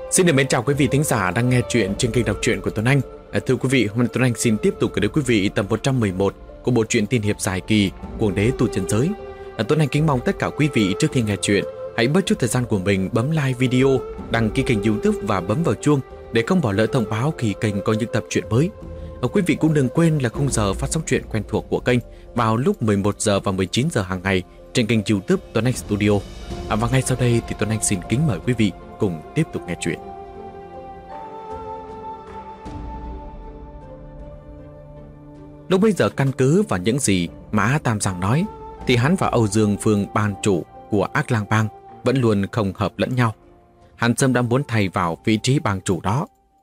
Xin được mến chào quý vị thính giả đang nghe chuyện trên kênh đọc truyện của Tuấn Anh. Thưa quý vị, hôm nay Tuấn Anh xin tiếp tục gửi đến quý vị tập 111 của bộ truyện tiên hiệp dài kỳ Cuồng đế tu chân giới. Tuấn Anh kính mong tất cả quý vị trước khi nghe chuyện hãy bớt chút thời gian của mình bấm like video, đăng ký kênh YouTube và bấm vào chuông để không bỏ lỡ thông báo khi kênh có những tập truyện mới. Quý vị cũng đừng quên là khung giờ phát sóng truyện quen thuộc của kênh vào lúc 11 giờ và 19 giờ hàng ngày trên kênh YouTube Tuấn Anh Studio. Và ngay sau đây thì Tuấn Anh xin kính mời quý vị cùng tiếp tục nghe chuyện. Lúc bây giờ căn cứ vào những gì Mã Tam Giang nói thì hắn và Âu Dương Phương ban chủ của Ác Lang Bang vẫn luôn không hợp lẫn nhau. Hắn sớm đã muốn thay vào vị trí bang chủ đó.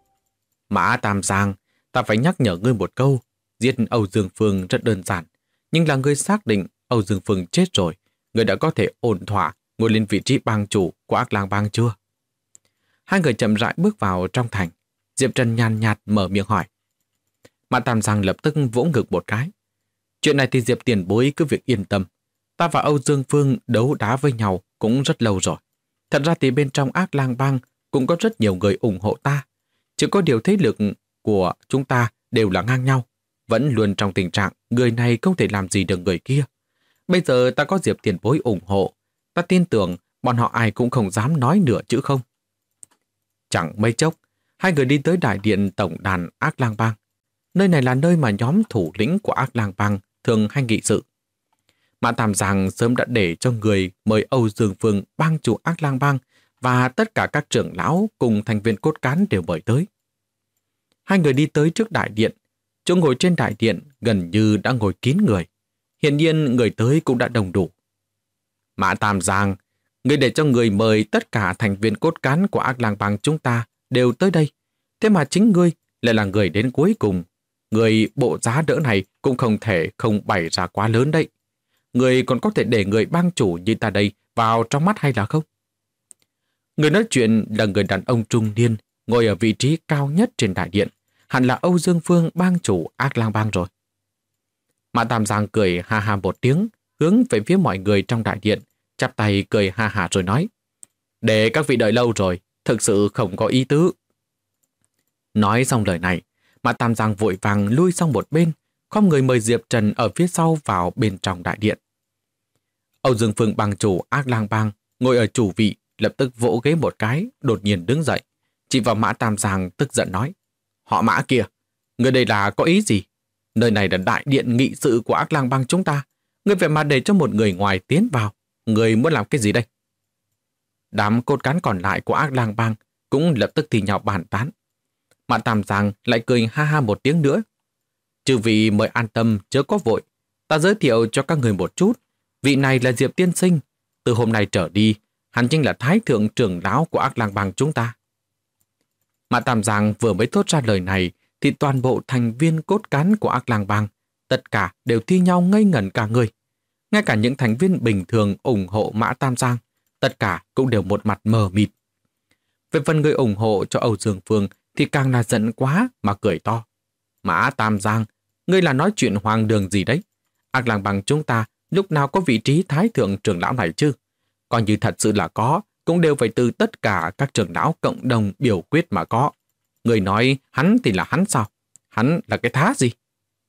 Mã Tam Giang, ta phải nhắc nhở ngươi một câu, giết Âu Dương Phương rất đơn giản, nhưng là ngươi xác định Âu Dương Phương chết rồi, ngươi đã có thể ổn thỏa ngồi lên vị trí bang chủ của Ác Lang Bang chưa? Hai người chậm rãi bước vào trong thành. Diệp Trần nhàn nhạt mở miệng hỏi. Mã Tam Giang lập tức vỗ ngực một cái. Chuyện này thì Diệp tiền bối cứ việc yên tâm. Ta và Âu Dương Phương đấu đá với nhau cũng rất lâu rồi. Thật ra thì bên trong Ác Lang Bang cũng có rất nhiều người ủng hộ ta. Chỉ có điều thế lực của chúng ta đều là ngang nhau. Vẫn luôn trong tình trạng người này không thể làm gì được người kia. Bây giờ ta có Diệp tiền bối ủng hộ. Ta tin tưởng bọn họ ai cũng không dám nói nửa chữ không. Chẳng mấy chốc, hai người đi tới đại điện tổng đàn Ác Lang Bang. Nơi này là nơi mà nhóm thủ lĩnh của Ác Lang Bang thường hay nghị sự. Mã Tam Giang sớm đã để cho người mời Âu Dương Phương bang chủ Ác Lang Bang và tất cả các trưởng lão cùng thành viên cốt cán đều mời tới. Hai người đi tới trước đại điện. Chỗ ngồi trên đại điện gần như đã ngồi kín người. Hiển nhiên người tới cũng đã đông đủ. Mã Tam Giang, người để cho người mời tất cả thành viên cốt cán của Ác Lang Bang chúng ta đều tới đây. Thế mà chính ngươi lại là người đến cuối cùng. Người bộ giá đỡ này cũng không thể không bày ra quá lớn đấy. Người còn có thể để người bang chủ như ta đây vào trong mắt hay là không? Người nói chuyện là người đàn ông trung niên, ngồi ở vị trí cao nhất trên đại điện. Hẳn là Âu Dương Phương bang chủ Ác Lang Bang rồi. Mã Tam Giang cười ha ha một tiếng, hướng về phía mọi người trong đại điện, chắp tay cười ha ha rồi nói. Để các vị đợi lâu rồi, thực sự không có ý tứ. Nói xong lời này, Mã Tam Giang vội vàng lui sang một bên, khom người mời Diệp Trần ở phía sau vào bên trong đại điện. Âu Dương Phương bang chủ Ác Lang Bang ngồi ở chủ vị, lập tức vỗ ghế một cái, đột nhiên đứng dậy, chỉ vào Mã Tam Giang tức giận nói. Họ Mã kìa, người đây là có ý gì? Nơi này là đại điện nghị sự của Ác Lang Bang chúng ta, người vậy mà để cho một người ngoài tiến vào, người muốn làm cái gì đây? Đám cốt cán còn lại của Ác Lang Bang cũng lập tức thì nhào bàn tán. Mã Tam Giang lại cười ha ha một tiếng nữa. Chư vị mời an tâm chớ có vội. Ta giới thiệu cho các người một chút. Vị này là Diệp tiên sinh. Từ hôm nay trở đi, hắn chính là thái thượng trưởng lão của Ác Lang Bang chúng ta. Mã Tam Giang vừa mới thốt ra lời này thì toàn bộ thành viên cốt cán của Ác Lang Bang tất cả đều thi nhau ngây ngẩn cả người. Ngay cả những thành viên bình thường ủng hộ Mã Tam Giang, tất cả cũng đều một mặt mờ mịt. Về phần người ủng hộ cho Âu Dương Phương thì càng là giận quá mà cười to. Mã Tam Giang, ngươi là nói chuyện hoang đường gì đấy? Ác Lang Bang chúng ta lúc nào có vị trí thái thượng trưởng lão này chứ? Coi như thật sự là có, cũng đều phải từ tất cả các trưởng lão cộng đồng biểu quyết mà có. Người nói hắn thì là hắn sao? Hắn là cái thá gì?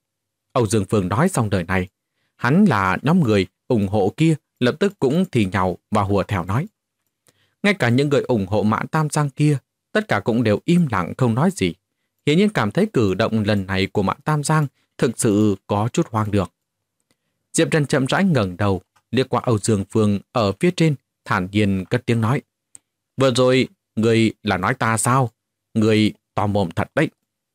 Âu Dương Phương nói xong đời này, hắn là nhóm người ủng hộ kia lập tức cũng thì nhào và hùa theo nói. Ngay cả những người ủng hộ Mã Tam Giang kia, tất cả cũng đều im lặng không nói gì. Hiển nhiên cảm thấy cử động lần này của Mã Tam Giang thực sự có chút hoang đường. Diệp Trần chậm rãi ngẩng đầu, liếc qua Âu Dương Phương ở phía trên, thản nhiên cất tiếng nói. Vừa rồi, người là nói ta sao? Người to mồm thật đấy.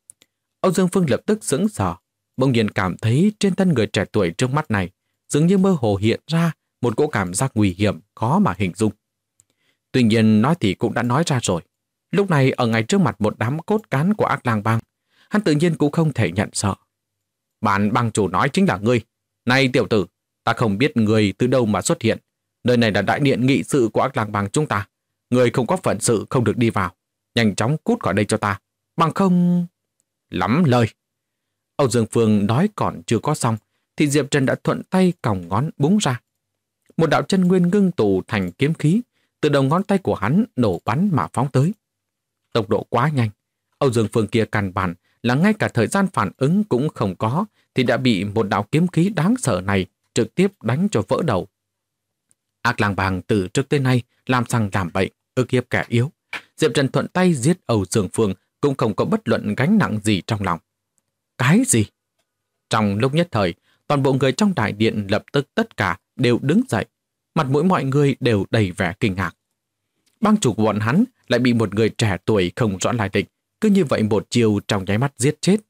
Âu Dương Phương lập tức sững sờ, bỗng nhiên cảm thấy trên thân người trẻ tuổi trước mắt này dường như mơ hồ hiện ra một cỗ cảm giác nguy hiểm khó mà hình dung. Tuy nhiên nói thì cũng đã nói ra rồi. Lúc này ở ngay trước mặt một đám cốt cán của Ác Lang Bang, hắn tự nhiên cũng không thể nhận sợ. Bản bang chủ nói chính là ngươi. Này tiểu tử, ta không biết ngươi từ đâu mà xuất hiện. Nơi này là đại điện nghị sự của Ác Lang Bang chúng ta. Ngươi không có phận sự không được đi vào. Nhanh chóng cút khỏi đây cho ta. Bằng không... Lắm lời. Âu Dương Phương nói còn chưa có xong, thì Diệp Trần đã thuận tay còng ngón búng ra. Một đạo chân nguyên ngưng tụ thành kiếm khí, từ đầu ngón tay của hắn nổ bắn mà phóng tới. Tốc độ quá nhanh. Âu Dương Phương kia căn bản là ngay cả thời gian phản ứng cũng không có thì đã bị một đạo kiếm khí đáng sợ này trực tiếp đánh cho vỡ đầu. Ác Lang Bang từ trước tới nay làm sằng làm bậy, ức hiếp kẻ yếu. Diệp Trần thuận tay giết Âu Dương Phương cũng không có bất luận gánh nặng gì trong lòng. Cái gì? Trong lúc nhất thời, toàn bộ người trong đại điện lập tức tất cả đều đứng dậy. Mặt mũi mọi người đều đầy vẻ kinh ngạc. Bang chủ của bọn hắn lại bị một người trẻ tuổi không rõ lai lịch, cứ như vậy một chiều trong nháy mắt giết chết.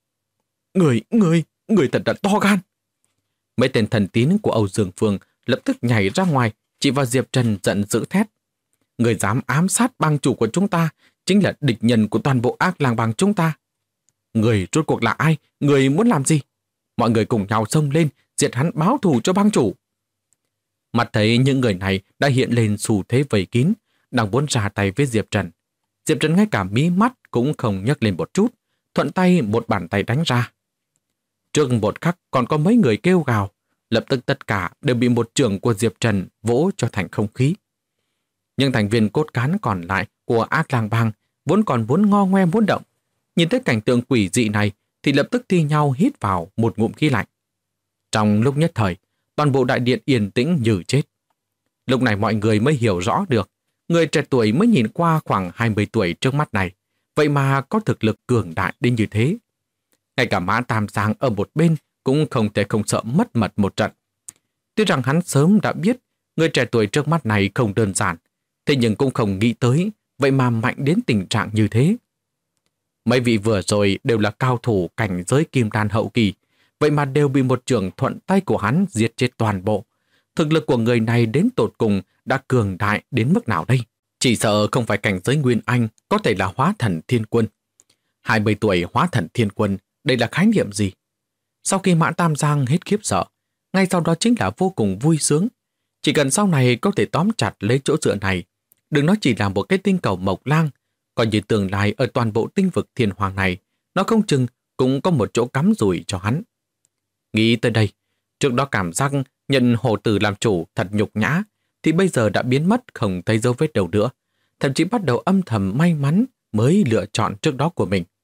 Người thật là to gan. Mấy tên thần tín của Âu Dương Phương lập tức nhảy ra ngoài, chỉ vào Diệp Trần giận dữ thét. Người dám ám sát bang chủ của chúng ta chính là địch nhân của toàn bộ Ác Lang Bang chúng ta. Người rốt cuộc là ai? Người muốn làm gì? Mọi người cùng nhau xông lên, diệt hắn báo thù cho bang chủ. Mặt thấy những người này đã hiện lên xu thế vây kín, đang muốn ra tay với Diệp Trần. Diệp Trần ngay cả mí mắt cũng không nhấc lên một chút, thuận tay một bàn tay đánh ra. Trước một khắc còn có mấy người kêu gào, lập tức tất cả đều bị một chưởng của Diệp Trần vỗ cho thành không khí. Nhưng thành viên cốt cán còn lại của Ác Lang Bang vốn còn muốn ngo ngoe muốn động, nhìn thấy cảnh tượng quỷ dị này thì lập tức thi nhau hít vào một ngụm khí lạnh. Trong lúc nhất thời, toàn bộ đại điện yên tĩnh như chết. Lúc này mọi người mới hiểu rõ được, người trẻ tuổi mới nhìn qua khoảng 20 tuổi trước mắt này, vậy mà có thực lực cường đại đến như thế. Ngay cả Mã Tam Giang ở một bên cũng không thể không sợ mất mật một trận. Tuy rằng hắn sớm đã biết người trẻ tuổi trước mắt này không đơn giản, thế nhưng cũng không nghĩ tới vậy mà mạnh đến tình trạng như thế. Mấy vị vừa rồi đều là cao thủ cảnh giới kim đan hậu kỳ, vậy mà đều bị một chưởng thuận tay của hắn giết chết toàn bộ. Thực lực của người này đến tột cùng đã cường đại đến mức nào đây? Chỉ sợ không phải cảnh giới Nguyên Anh, có thể là hóa thần thiên quân. 20 tuổi hóa thần thiên quân, đây là khái niệm gì? Sau khi Mã Tam Giang hết khiếp sợ, ngay sau đó chính là vô cùng vui sướng. Chỉ cần sau này có thể tóm chặt lấy chỗ dựa này, đừng nói chỉ là một cái tinh cầu Mộc Lang, coi như tương lai ở toàn bộ tinh vực thiên hoàng này, nó không chừng cũng có một chỗ cắm rủi cho hắn. Nghĩ tới đây, trước đó cảm giác nhận Hồ Tử làm chủ thật nhục nhã, thì bây giờ đã biến mất không thấy dấu vết đâu nữa, thậm chí bắt đầu âm thầm may mắn mới lựa chọn trước đó của mình.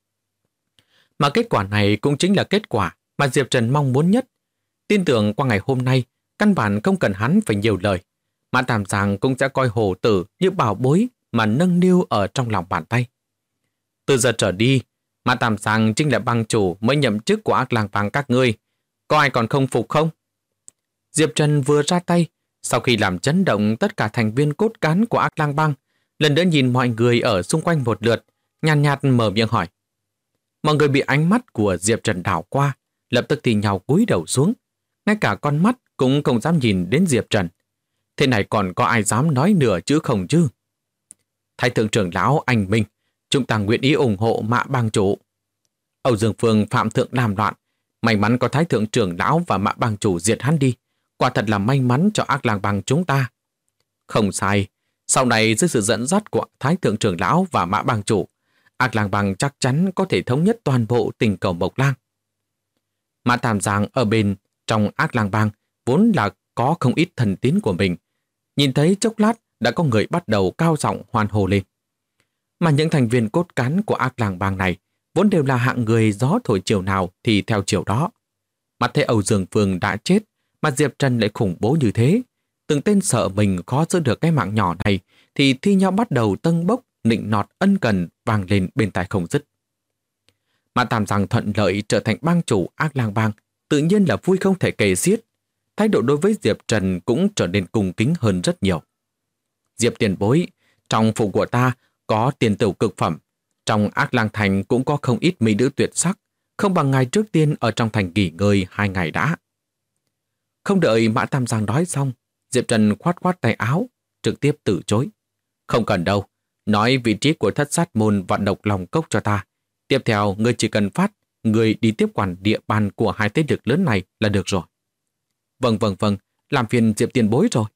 Mà kết quả này cũng chính là kết quả mà Diệp Trần mong muốn nhất. Tin tưởng qua ngày hôm nay, căn bản không cần hắn phải nhiều lời. Mã Tam Giang cũng sẽ coi Hồ Tử như bảo bối mà nâng niu ở trong lòng bàn tay. Từ giờ trở đi, Mã Tam Giang chính là bang chủ mới nhậm chức của Ác Lang Bang các ngươi. Có ai còn không phục không? Diệp Trần vừa ra tay, sau khi làm chấn động tất cả thành viên cốt cán của Ác Lang Bang, lần nữa nhìn mọi người ở xung quanh một lượt, nhàn nhạt mở miệng hỏi. Mọi người bị ánh mắt của Diệp Trần đảo qua, lập tức thì nhào cúi đầu xuống. Ngay cả con mắt cũng không dám nhìn đến Diệp Trần. Thế này còn có ai dám nói nửa chữ không chứ? Thái thượng trưởng lão anh Minh, chúng ta nguyện ý ủng hộ Mã bang chủ. Âu Dương Phương phạm thượng làm loạn, may mắn có Thái thượng trưởng lão và Mã bang chủ diệt hắn đi, quả thật là may mắn cho Ác Lang Bang chúng ta. Không sai, sau này dưới sự dẫn dắt của Thái thượng trưởng lão và Mã bang chủ, Ác Lang Bang chắc chắn có thể thống nhất toàn bộ tinh cầu Mộc Lang. Mã Tam Giang ở bên trong Ác Lang Bang vốn là có không ít thần tín của mình. Nhìn thấy chốc lát đã có người bắt đầu cao giọng hoan hô lên. Mà những thành viên cốt cán của Ác Lang Bang này vốn đều là hạng người gió thổi chiều nào thì theo chiều đó. Mặt thấy Âu Dương Phương đã chết mà Diệp Trần lại khủng bố như thế. Từng tên sợ mình khó giữ được cái mạng nhỏ này thì thi nhau bắt đầu tâng bốc, nịnh nọt ân cần vang lên bên tai không dứt. Mã Tam Giang thuận lợi trở thành bang chủ Ác Lang Bang, tự nhiên là vui không thể kể xiết. Thái độ đối với Diệp Trần cũng trở nên cung kính hơn rất nhiều. Diệp tiền bối, trong phủ của ta có tiền tửu cực phẩm, trong Ác Lang Thành cũng có không ít mỹ nữ tuyệt sắc, không bằng ngài trước tiên ở trong thành nghỉ ngơi 2 ngày đã. Không đợi Mã Tam Giang nói xong, Diệp Trần khoát khoát tay áo, trực tiếp từ chối. Không cần đâu, nói vị trí của Thất Sát Môn và Độc Lòng Cốc cho ta. Tiếp theo, ngươi chỉ cần phát, ngươi đi tiếp quản địa bàn của hai thế lực lớn này là được rồi. Vâng, làm phiền Diệp tiền bối rồi.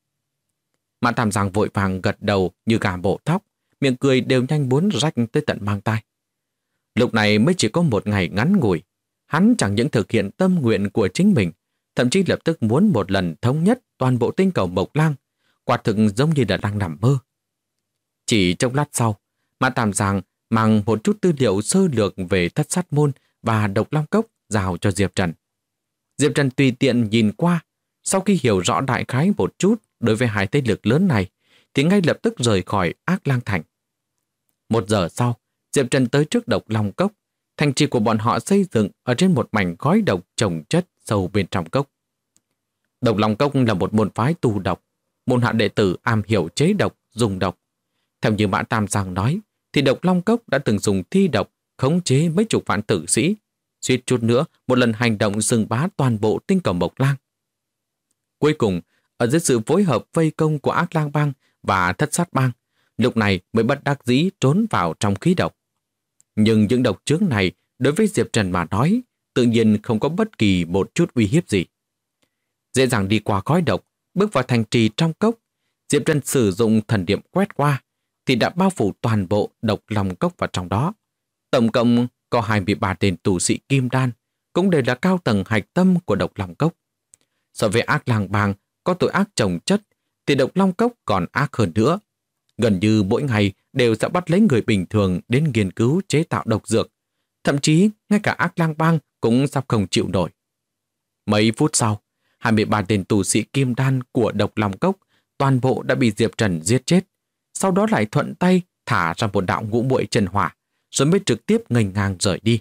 Mã Tam Giang vội vàng gật đầu như gà bổ tóc, miệng cười đều nhanh muốn rách tới tận mang tai. Lúc này mới chỉ có một ngày ngắn ngủi, hắn chẳng những thực hiện tâm nguyện của chính mình, thậm chí lập tức muốn một lần thống nhất toàn bộ tinh cầu Mộc Lang, quả thực giống như là đang nằm mơ. Chỉ trong lát sau, Mã Tam Giang mang một chút tư liệu sơ lược về Thất Sát Môn và Độc Long Cốc giao cho Diệp Trần. Diệp Trần tùy tiện nhìn qua, sau khi hiểu rõ đại khái một chút đối với hai thế lực lớn này, thì ngay lập tức rời khỏi Ác Lang Thành. 1 giờ sau, Diệp Trần tới trước Độc Long Cốc. Thành trì của bọn họ xây dựng ở trên một mảnh khói độc chồng chất sâu bên trong cốc. Độc Long Cốc là một môn phái tu độc, môn hạ đệ tử am hiểu chế độc, dùng độc. Theo như Mã Tam Giang nói, thì Độc Long Cốc đã từng dùng thi độc khống chế mấy chục vạn tử sĩ, suýt chút nữa một lần hành động xưng bá toàn bộ Tinh Cầu Mộc Lang. Cuối cùng, ở dưới sự phối hợp vây công của Ác Lang Bang và Thất Sát Bang, lúc này mới bất đắc dĩ trốn vào trong khí độc. Nhưng những độc chướng này đối với Diệp Trần mà nói, tự nhiên không có bất kỳ một chút uy hiếp gì. Dễ dàng đi qua khói độc, bước vào thành trì trong cốc, Diệp Trần sử dụng thần niệm quét qua, thì đã bao phủ toàn bộ Độc Long Cốc vào trong đó. Tổng cộng có 23 tên tù sĩ kim đan, cũng đều là cao tầng hạch tâm của Độc Long Cốc. So với Ác Lang Bang có tội ác chồng chất, thì Độc Long Cốc còn ác hơn nữa. Gần như mỗi ngày đều sẽ bắt lấy người bình thường đến nghiên cứu chế tạo độc dược. Thậm chí ngay cả Ác Lang Bang cũng sắp không chịu nổi. Mấy phút sau, 23 tên tù sĩ kim đan của Độc Long Cốc toàn bộ đã bị Diệp Trần giết chết. Sau đó lại thuận tay thả ra một đạo ngũ muội chân hỏa, rồi mới trực tiếp nghênh ngang rời đi.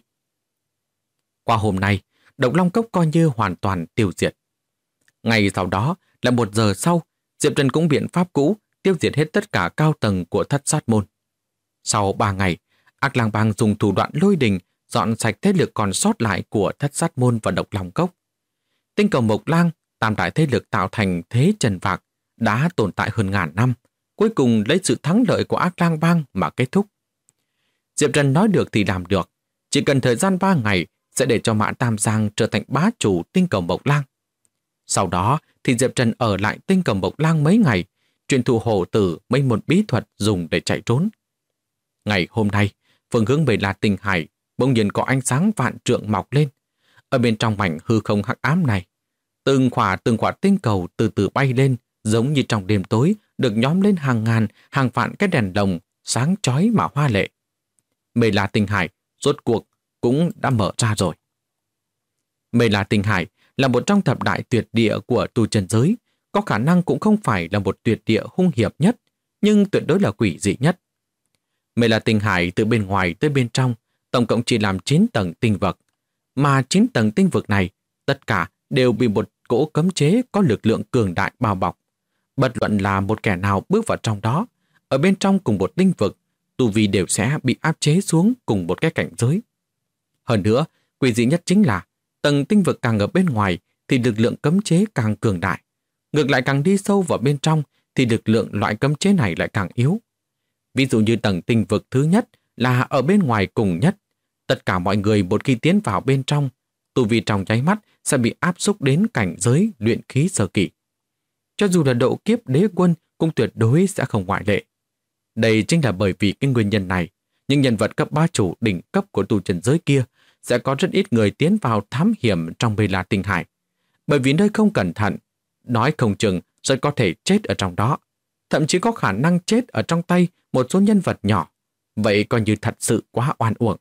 Qua hôm nay, Độc Long Cốc coi như hoàn toàn tiêu diệt. Ngày sau đó là 1 giờ sau, Diệp Trần cũng biện pháp cũ tiêu diệt hết tất cả cao tầng của Thất Sát Môn. Sau 3 ngày, Ác Lang Bang dùng thủ đoạn lôi đình dọn sạch thế lực còn sót lại của Thất Sát Môn và Độc Long Cốc. Tinh Cầu Mộc Lang, tam đại thế lực tạo thành thế trần vạc, đã tồn tại hơn ngàn năm, cuối cùng lấy sự thắng lợi của Ác Lang Bang mà kết thúc. Diệp Trần nói được thì làm được, chỉ cần thời gian 3 ngày sẽ để cho Mã Tam Giang trở thành bá chủ Tinh Cầu Mộc Lang. Sau đó thì Diệp Trần ở lại Tinh Cầu Mộc Lang mấy ngày, truyền thụ hổ tử mấy môn bí thuật dùng để chạy trốn. Ngày hôm nay, phương hướng về là Tinh Hải bỗng nhiên có ánh sáng vạn trượng mọc lên. Ở bên trong mảnh hư không hắc ám này, từng khỏa tinh cầu từ từ bay lên, giống như trong đêm tối được nhóm lên hàng ngàn, hàng vạn cái đèn lồng sáng chói mà hoa lệ. Mê La Tinh Hải rốt cuộc cũng đã mở ra rồi. Mê La Tinh Hải là một trong thập đại tuyệt địa của tu chân giới, có khả năng cũng không phải là một tuyệt địa hung hiểm nhất, nhưng tuyệt đối là quỷ dị nhất. Mê La Tinh Hải từ bên ngoài tới bên trong, tổng cộng chỉ làm 9 tầng tinh vực, mà 9 tầng tinh vực này, tất cả đều bị một cỗ cấm chế có lực lượng cường đại bao bọc. Bất luận là một kẻ nào bước vào trong đó, ở bên trong cùng một tinh vực, tu vi đều sẽ bị áp chế xuống cùng một cái cảnh giới. Hơn nữa, quỷ dị nhất chính là tầng tinh vực càng ở bên ngoài thì lực lượng cấm chế càng cường đại. Ngược lại càng đi sâu vào bên trong thì lực lượng loại cấm chế này lại càng yếu. Ví dụ như tầng tinh vực thứ nhất là ở bên ngoài cùng nhất. Tất cả mọi người một khi tiến vào bên trong, tu vi trong nháy mắt sẽ bị áp xúc đến cảnh giới luyện khí sơ kỳ. Cho dù là độ kiếp đế quân cũng tuyệt đối sẽ không ngoại lệ. Đây chính là bởi vì cái nguyên nhân này, những nhân vật cấp bá chủ đỉnh cấp của tu chân giới kia sẽ có rất ít người tiến vào thám hiểm trong Mê La Tinh Hải. Bởi vì nơi không cẩn thận, nói không chừng rất có thể chết ở trong đó. Thậm chí có khả năng chết ở trong tay một số nhân vật nhỏ. Vậy coi như thật sự quá oan uổng.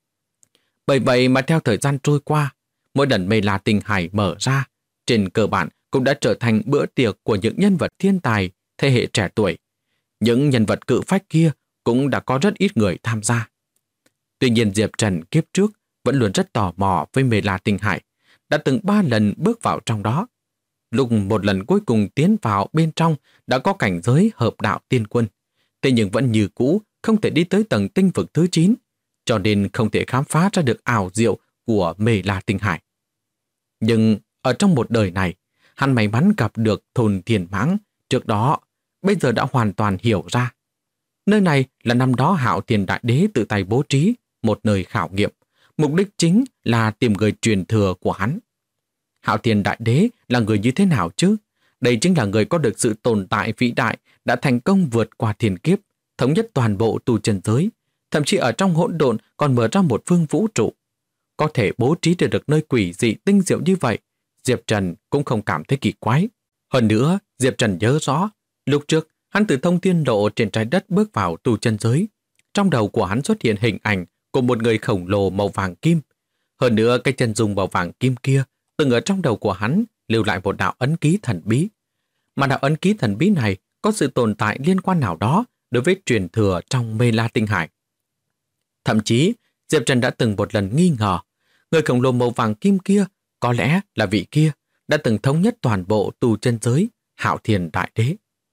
Bởi vậy mà theo thời gian trôi qua, mỗi lần Mê La Tinh Hải mở ra, trên cơ bản cũng đã trở thành bữa tiệc của những nhân vật thiên tài, thế hệ trẻ tuổi. Những nhân vật cự phách kia cũng đã có rất ít người tham gia. Tuy nhiên Diệp Trần kiếp trước vẫn luôn rất tò mò với Mê La Tinh Hải, đã từng 3 lần bước vào trong đó. Lúc một lần cuối cùng tiến vào bên trong đã có cảnh giới hợp đạo tiên quân, thế nhưng vẫn như cũ không thể đi tới tầng tinh vực thứ 9, cho nên không thể khám phá ra được ảo diệu của Mê La Tinh Hải. Nhưng ở trong một đời này, hắn may mắn gặp được Thôn Thiên Mãng trước đó, bây giờ đã hoàn toàn hiểu ra. Nơi này là năm đó Hạo Thiên Đại Đế tự tay bố trí một nơi khảo nghiệm, mục đích chính là tìm người truyền thừa của hắn. Hạo Thiên Đại Đế là người như thế nào chứ? Đây chính là người có được sự tồn tại vĩ đại, đã thành công vượt qua thiên kiếp, thống nhất toàn bộ tu chân giới, thậm chí ở trong hỗn độn còn mở ra một phương vũ trụ. Có thể bố trí được nơi quỷ dị tinh diệu như vậy, Diệp Trần cũng không cảm thấy kỳ quái. Hơn nữa, Diệp Trần nhớ rõ, lúc trước hắn từ thông thiên lộ trên trái đất bước vào tu chân giới, trong đầu của hắn xuất hiện hình ảnh của một người khổng lồ màu vàng kim. Hơn nữa, cái chân dung màu vàng kim kia từng ở trong đầu của hắn lưu lại một đạo ấn ký thần bí. Mà đạo ấn ký thần bí này có sự tồn tại liên quan nào đó đối với truyền thừa trong Mê La Tinh Hải. Thậm chí, Diệp Trần đã từng một lần nghi ngờ người khổng lồ màu vàng kim kia có lẽ là vị kia đã từng thống nhất toàn bộ tu chân giới Hạo Thiên Đại Đế.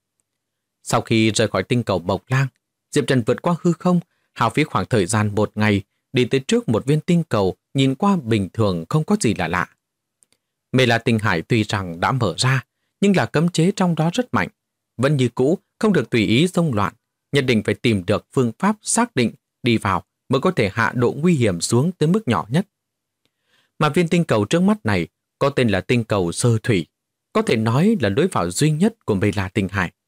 Sau khi rời khỏi tinh cầu Mộc Lang, Diệp Trần vượt qua hư không, hao phí khoảng thời gian 1 ngày đi tới trước một viên tinh cầu nhìn qua bình thường không có gì lạ lạ. Mê La Tinh Hải tuy rằng đã mở ra, nhưng là cấm chế trong đó rất mạnh. Vẫn như cũ, không được tùy ý xông loạn, nhất định phải tìm được phương pháp xác định đi vào mới có thể hạ độ nguy hiểm xuống tới mức nhỏ nhất. Mà viên tinh cầu trước mắt này có tên là tinh cầu Sơ Thủy, có thể nói là lối vào duy nhất của Mê La Tinh Hải.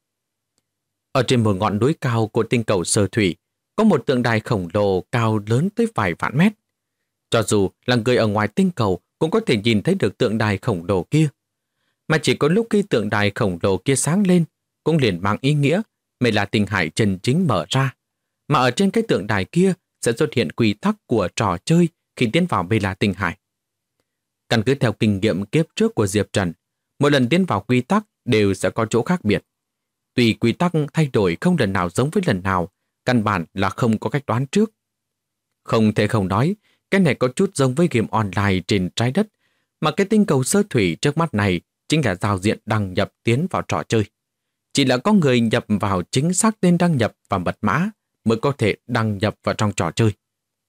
Ở trên một ngọn núi cao của tinh cầu Sơ Thủy, có một tượng đài khổng lồ cao lớn tới vài vạn mét. Cho dù là người ở ngoài tinh cầu cũng có thể nhìn thấy được tượng đài khổng lồ kia. Mà chỉ có lúc khi tượng đài khổng lồ kia sáng lên, cũng liền mang ý nghĩa Mê La Tinh Hải chân chính mở ra. Mà ở trên cái tượng đài kia sẽ xuất hiện quy tắc của trò chơi khi tiến vào Mê La Tinh Hải. Căn cứ theo kinh nghiệm kiếp trước của Diệp Trần, mỗi lần tiến vào quy tắc đều sẽ có chỗ khác biệt. Tùy quy tắc thay đổi không lần nào giống với lần nào, căn bản là không có cách đoán trước. Không thể không nói, cái này có chút giống với game online trên trái đất, mà cái tinh cầu Sơ Thủy trước mắt này chính là giao diện đăng nhập tiến vào trò chơi. Chỉ là có người nhập vào chính xác tên đăng nhập và mật mã mới có thể đăng nhập vào trong trò chơi.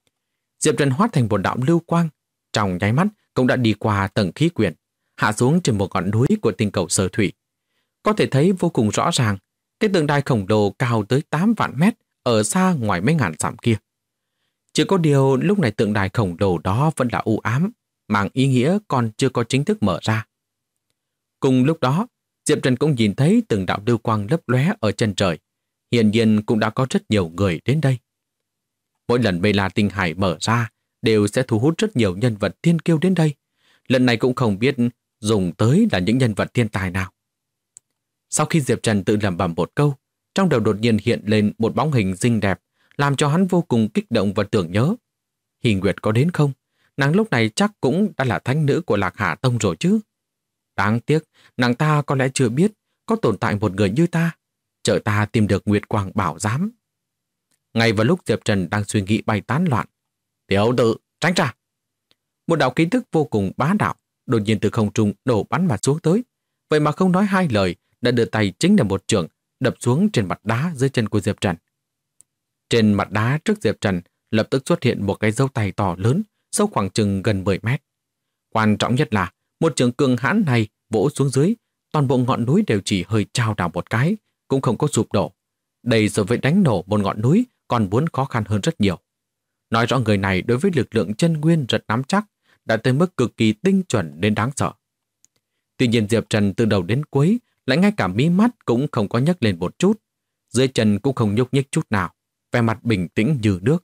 Diệp Trần hóa thành một đạo lưu quang, trong nháy mắt cũng đã đi qua tầng khí quyển, hạ xuống trên một ngọn núi của tinh cầu Sơ Thủy. Có thể thấy vô cùng rõ ràng, cái tượng đài khổng lồ cao tới 8 vạn mét ở xa ngoài mấy ngàn dặm kia. Chỉ có điều lúc này tượng đài khổng lồ đó vẫn là u ám, mang ý nghĩa còn chưa có chính thức mở ra. Cùng lúc đó, Diệp Trần cũng nhìn thấy từng đạo lưu quang lấp lóe ở chân trời. Hiển nhiên cũng đã có rất nhiều người đến đây. Mỗi lần Mê La Tinh Hải mở ra đều sẽ thu hút rất nhiều nhân vật thiên kiêu đến đây. Lần này cũng không biết dùng tới là những nhân vật thiên tài nào. Sau khi Diệp Trần tự lẩm bẩm một câu, trong đầu đột nhiên hiện lên một bóng hình xinh đẹp, làm cho hắn vô cùng kích động và tưởng nhớ. Hy Nguyệt có đến không? Nàng lúc này chắc cũng đã là thánh nữ của Lạc Hà Tông rồi chứ. Đáng tiếc, nàng ta có lẽ chưa biết có tồn tại một người như ta. Chờ ta tìm được Nguyệt Quang Bảo Giám. Ngay vào lúc Diệp Trần đang suy nghĩ bay tán loạn, tiểu tử, tránh ra! Một đạo khí tức vô cùng bá đạo đột nhiên từ không trung đổ bắn mà xuống tới. Vậy mà không nói hai lời, đã đưa tay chính là một chưởng đập xuống trên mặt đá dưới chân của Diệp Trần. Trên mặt đá trước Diệp Trần lập tức xuất hiện một cái dấu tay to lớn, sâu khoảng chừng gần 10 mét. Quan trọng nhất là một chưởng cường hãn này vỗ xuống dưới, toàn bộ ngọn núi đều chỉ hơi chao đảo một cái, cũng không có sụp đổ. Đây so với đánh nổ một ngọn núi còn muốn khó khăn hơn rất nhiều. Nói rõ người này đối với lực lượng chân nguyên rất nắm chắc, đã tới mức cực kỳ tinh chuẩn đến đáng sợ. Tuy nhiên Diệp Trần từ đầu đến cuối lại ngay cả mí mắt cũng không có nhấc lên một chút, dưới chân cũng không nhúc nhích chút nào, vẻ mặt bình tĩnh như nước.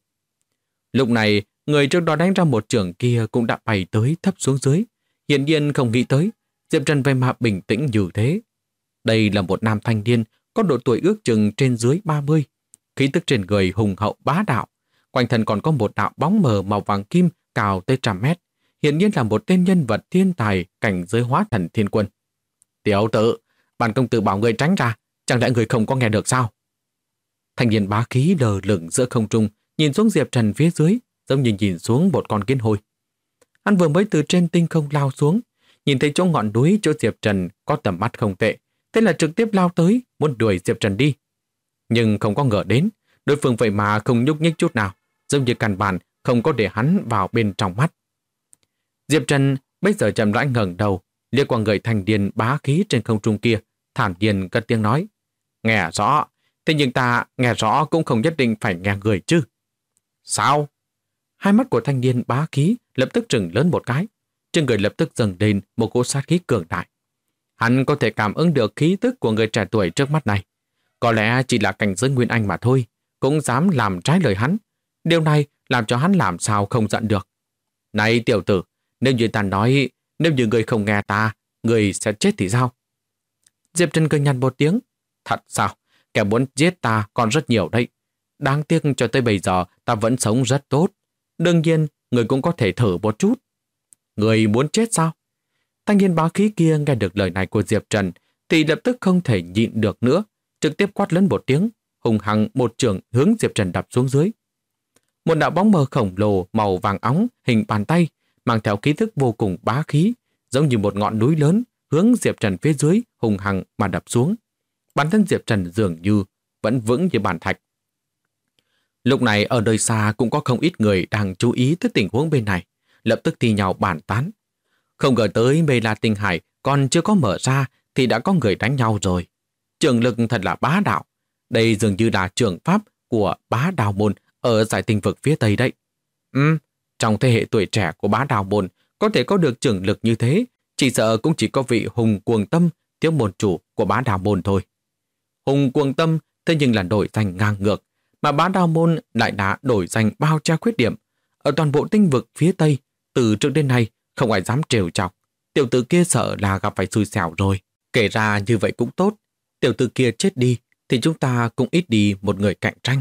Lúc này, người trước đó đánh ra một chưởng kia cũng đã bay tới thấp xuống dưới, hiển nhiên không nghĩ tới Diệp Trần vẻ mặt bình tĩnh như thế. Đây là một nam thanh niên có độ tuổi ước chừng trên dưới 30, khí tức trên người hùng hậu bá đạo, quanh thân còn có một đạo bóng mờ màu vàng kim cao tới 100 mét, hiển nhiên là một tên nhân vật thiên tài cảnh giới hóa thần thiên quân. Tiểu tử, bản công tử bảo người tránh ra, chẳng lẽ người không có nghe được sao? Thanh niên bá khí lờ lửng giữa không trung, nhìn xuống Diệp Trần phía dưới, giống như nhìn xuống một con kiến hôi. Hắn vừa mới từ trên tinh không lao xuống, nhìn thấy chỗ ngọn núi chỗ Diệp Trần có tầm mắt không tệ, thế là trực tiếp lao tới, muốn đuổi Diệp Trần đi. Nhưng không có ngờ đến, đối phương vậy mà không nhúc nhích chút nào, giống như căn bản không có để hắn vào bên trong mắt. Diệp Trần bây giờ chậm rãi ngẩng đầu, liếc qua người thanh niên bá khí trên không trung kia, thản nhiên cất tiếng nói: Nghe rõ, thế nhưng ta nghe rõ cũng không nhất định phải nghe người chứ. Sao? Hai mắt của thanh niên bá khí lập tức trừng lớn một cái, trên người lập tức dâng lên một cỗ sát khí cường đại. Hắn có thể cảm ứng được khí tức của người trẻ tuổi trước mắt này. Có lẽ chỉ là cảnh giới Nguyên Anh mà thôi, cũng dám làm trái lời hắn. Điều này làm cho hắn làm sao không giận được. Này tiểu tử, nếu như ta nói, nếu như người không nghe ta, người sẽ chết thì sao? Diệp Trần cười nhạt một tiếng. Thật sao? Kẻ muốn giết ta còn rất nhiều đấy. Đáng tiếc cho tới bây giờ ta vẫn sống rất tốt. Đương nhiên, người cũng có thể thử một chút. Người muốn chết sao? Thanh niên bá khí kia nghe được lời này của Diệp Trần thì lập tức không thể nhịn được nữa, trực tiếp quát lớn một tiếng, hùng hăng một chưởng hướng Diệp Trần đập xuống dưới. Một đạo bóng mờ khổng lồ màu vàng óng hình bàn tay, mang theo khí thức vô cùng bá khí, giống như một ngọn núi lớn, hướng Diệp Trần phía dưới hùng hăng mà đập xuống. Bản thân Diệp Trần dường như vẫn vững như bàn thạch. Lúc này ở nơi xa cũng có không ít người đang chú ý tới tình huống bên này, lập tức thi nhau bàn tán. Không ngờ tới Mê La Tinh Hải còn chưa có mở ra thì đã có người đánh nhau rồi. Trường lực thật là bá đạo. Đây dường như là trường pháp của Bá Đào Môn ở giải tinh vực phía Tây đấy. Trong thế hệ tuổi trẻ của Bá Đào Môn có thể có được trường lực như thế, chỉ sợ cũng chỉ có vị Hùng Cuồng Tâm, thiếu môn chủ của Bá Đào Môn thôi. Hùng Cuồng Tâm thế nhưng là đổi danh ngang ngược, mà Bá Đào Môn lại đã đổi danh bao che khuyết điểm. Ở toàn bộ tinh vực phía Tây, từ trước đến nay không ai dám trêu chọc. Tiểu tử kia sợ là gặp phải xui xẻo rồi. Kể ra như vậy cũng tốt. Tiểu tử kia chết đi thì chúng ta cũng ít đi một người cạnh tranh.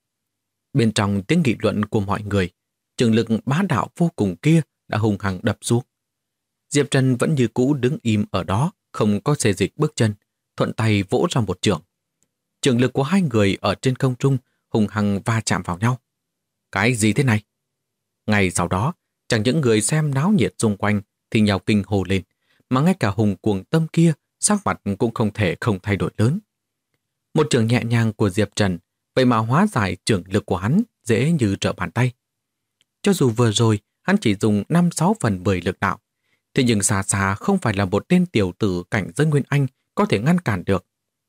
Bên trong tiếng nghị luận của mọi người, trường lực bá đạo vô cùng kia đã hùng hăng đập xuống. Diệp Trần vẫn như cũ đứng im ở đó, không có xê dịch bước chân, thuận tay vỗ ra một chưởng. Trường lực của hai người ở trên không trung hùng hăng va chạm vào nhau. Cái gì thế này? Ngay sau đó, chẳng những người xem náo nhiệt xung quanh thì nhào kinh hồ lên, mà ngay cả Hùng Cuồng Tâm kia sắc mặt cũng không thể không thay đổi lớn. Một trường nhẹ nhàng của Diệp Trần, vậy mà hóa giải trường lực của hắn dễ như trở bàn tay. Cho dù vừa rồi hắn chỉ dùng 5-6 phần 10 lực đạo, thế nhưng xa xa không phải là một tên tiểu tử cảnh giới Nguyên Anh có thể ngăn cản được.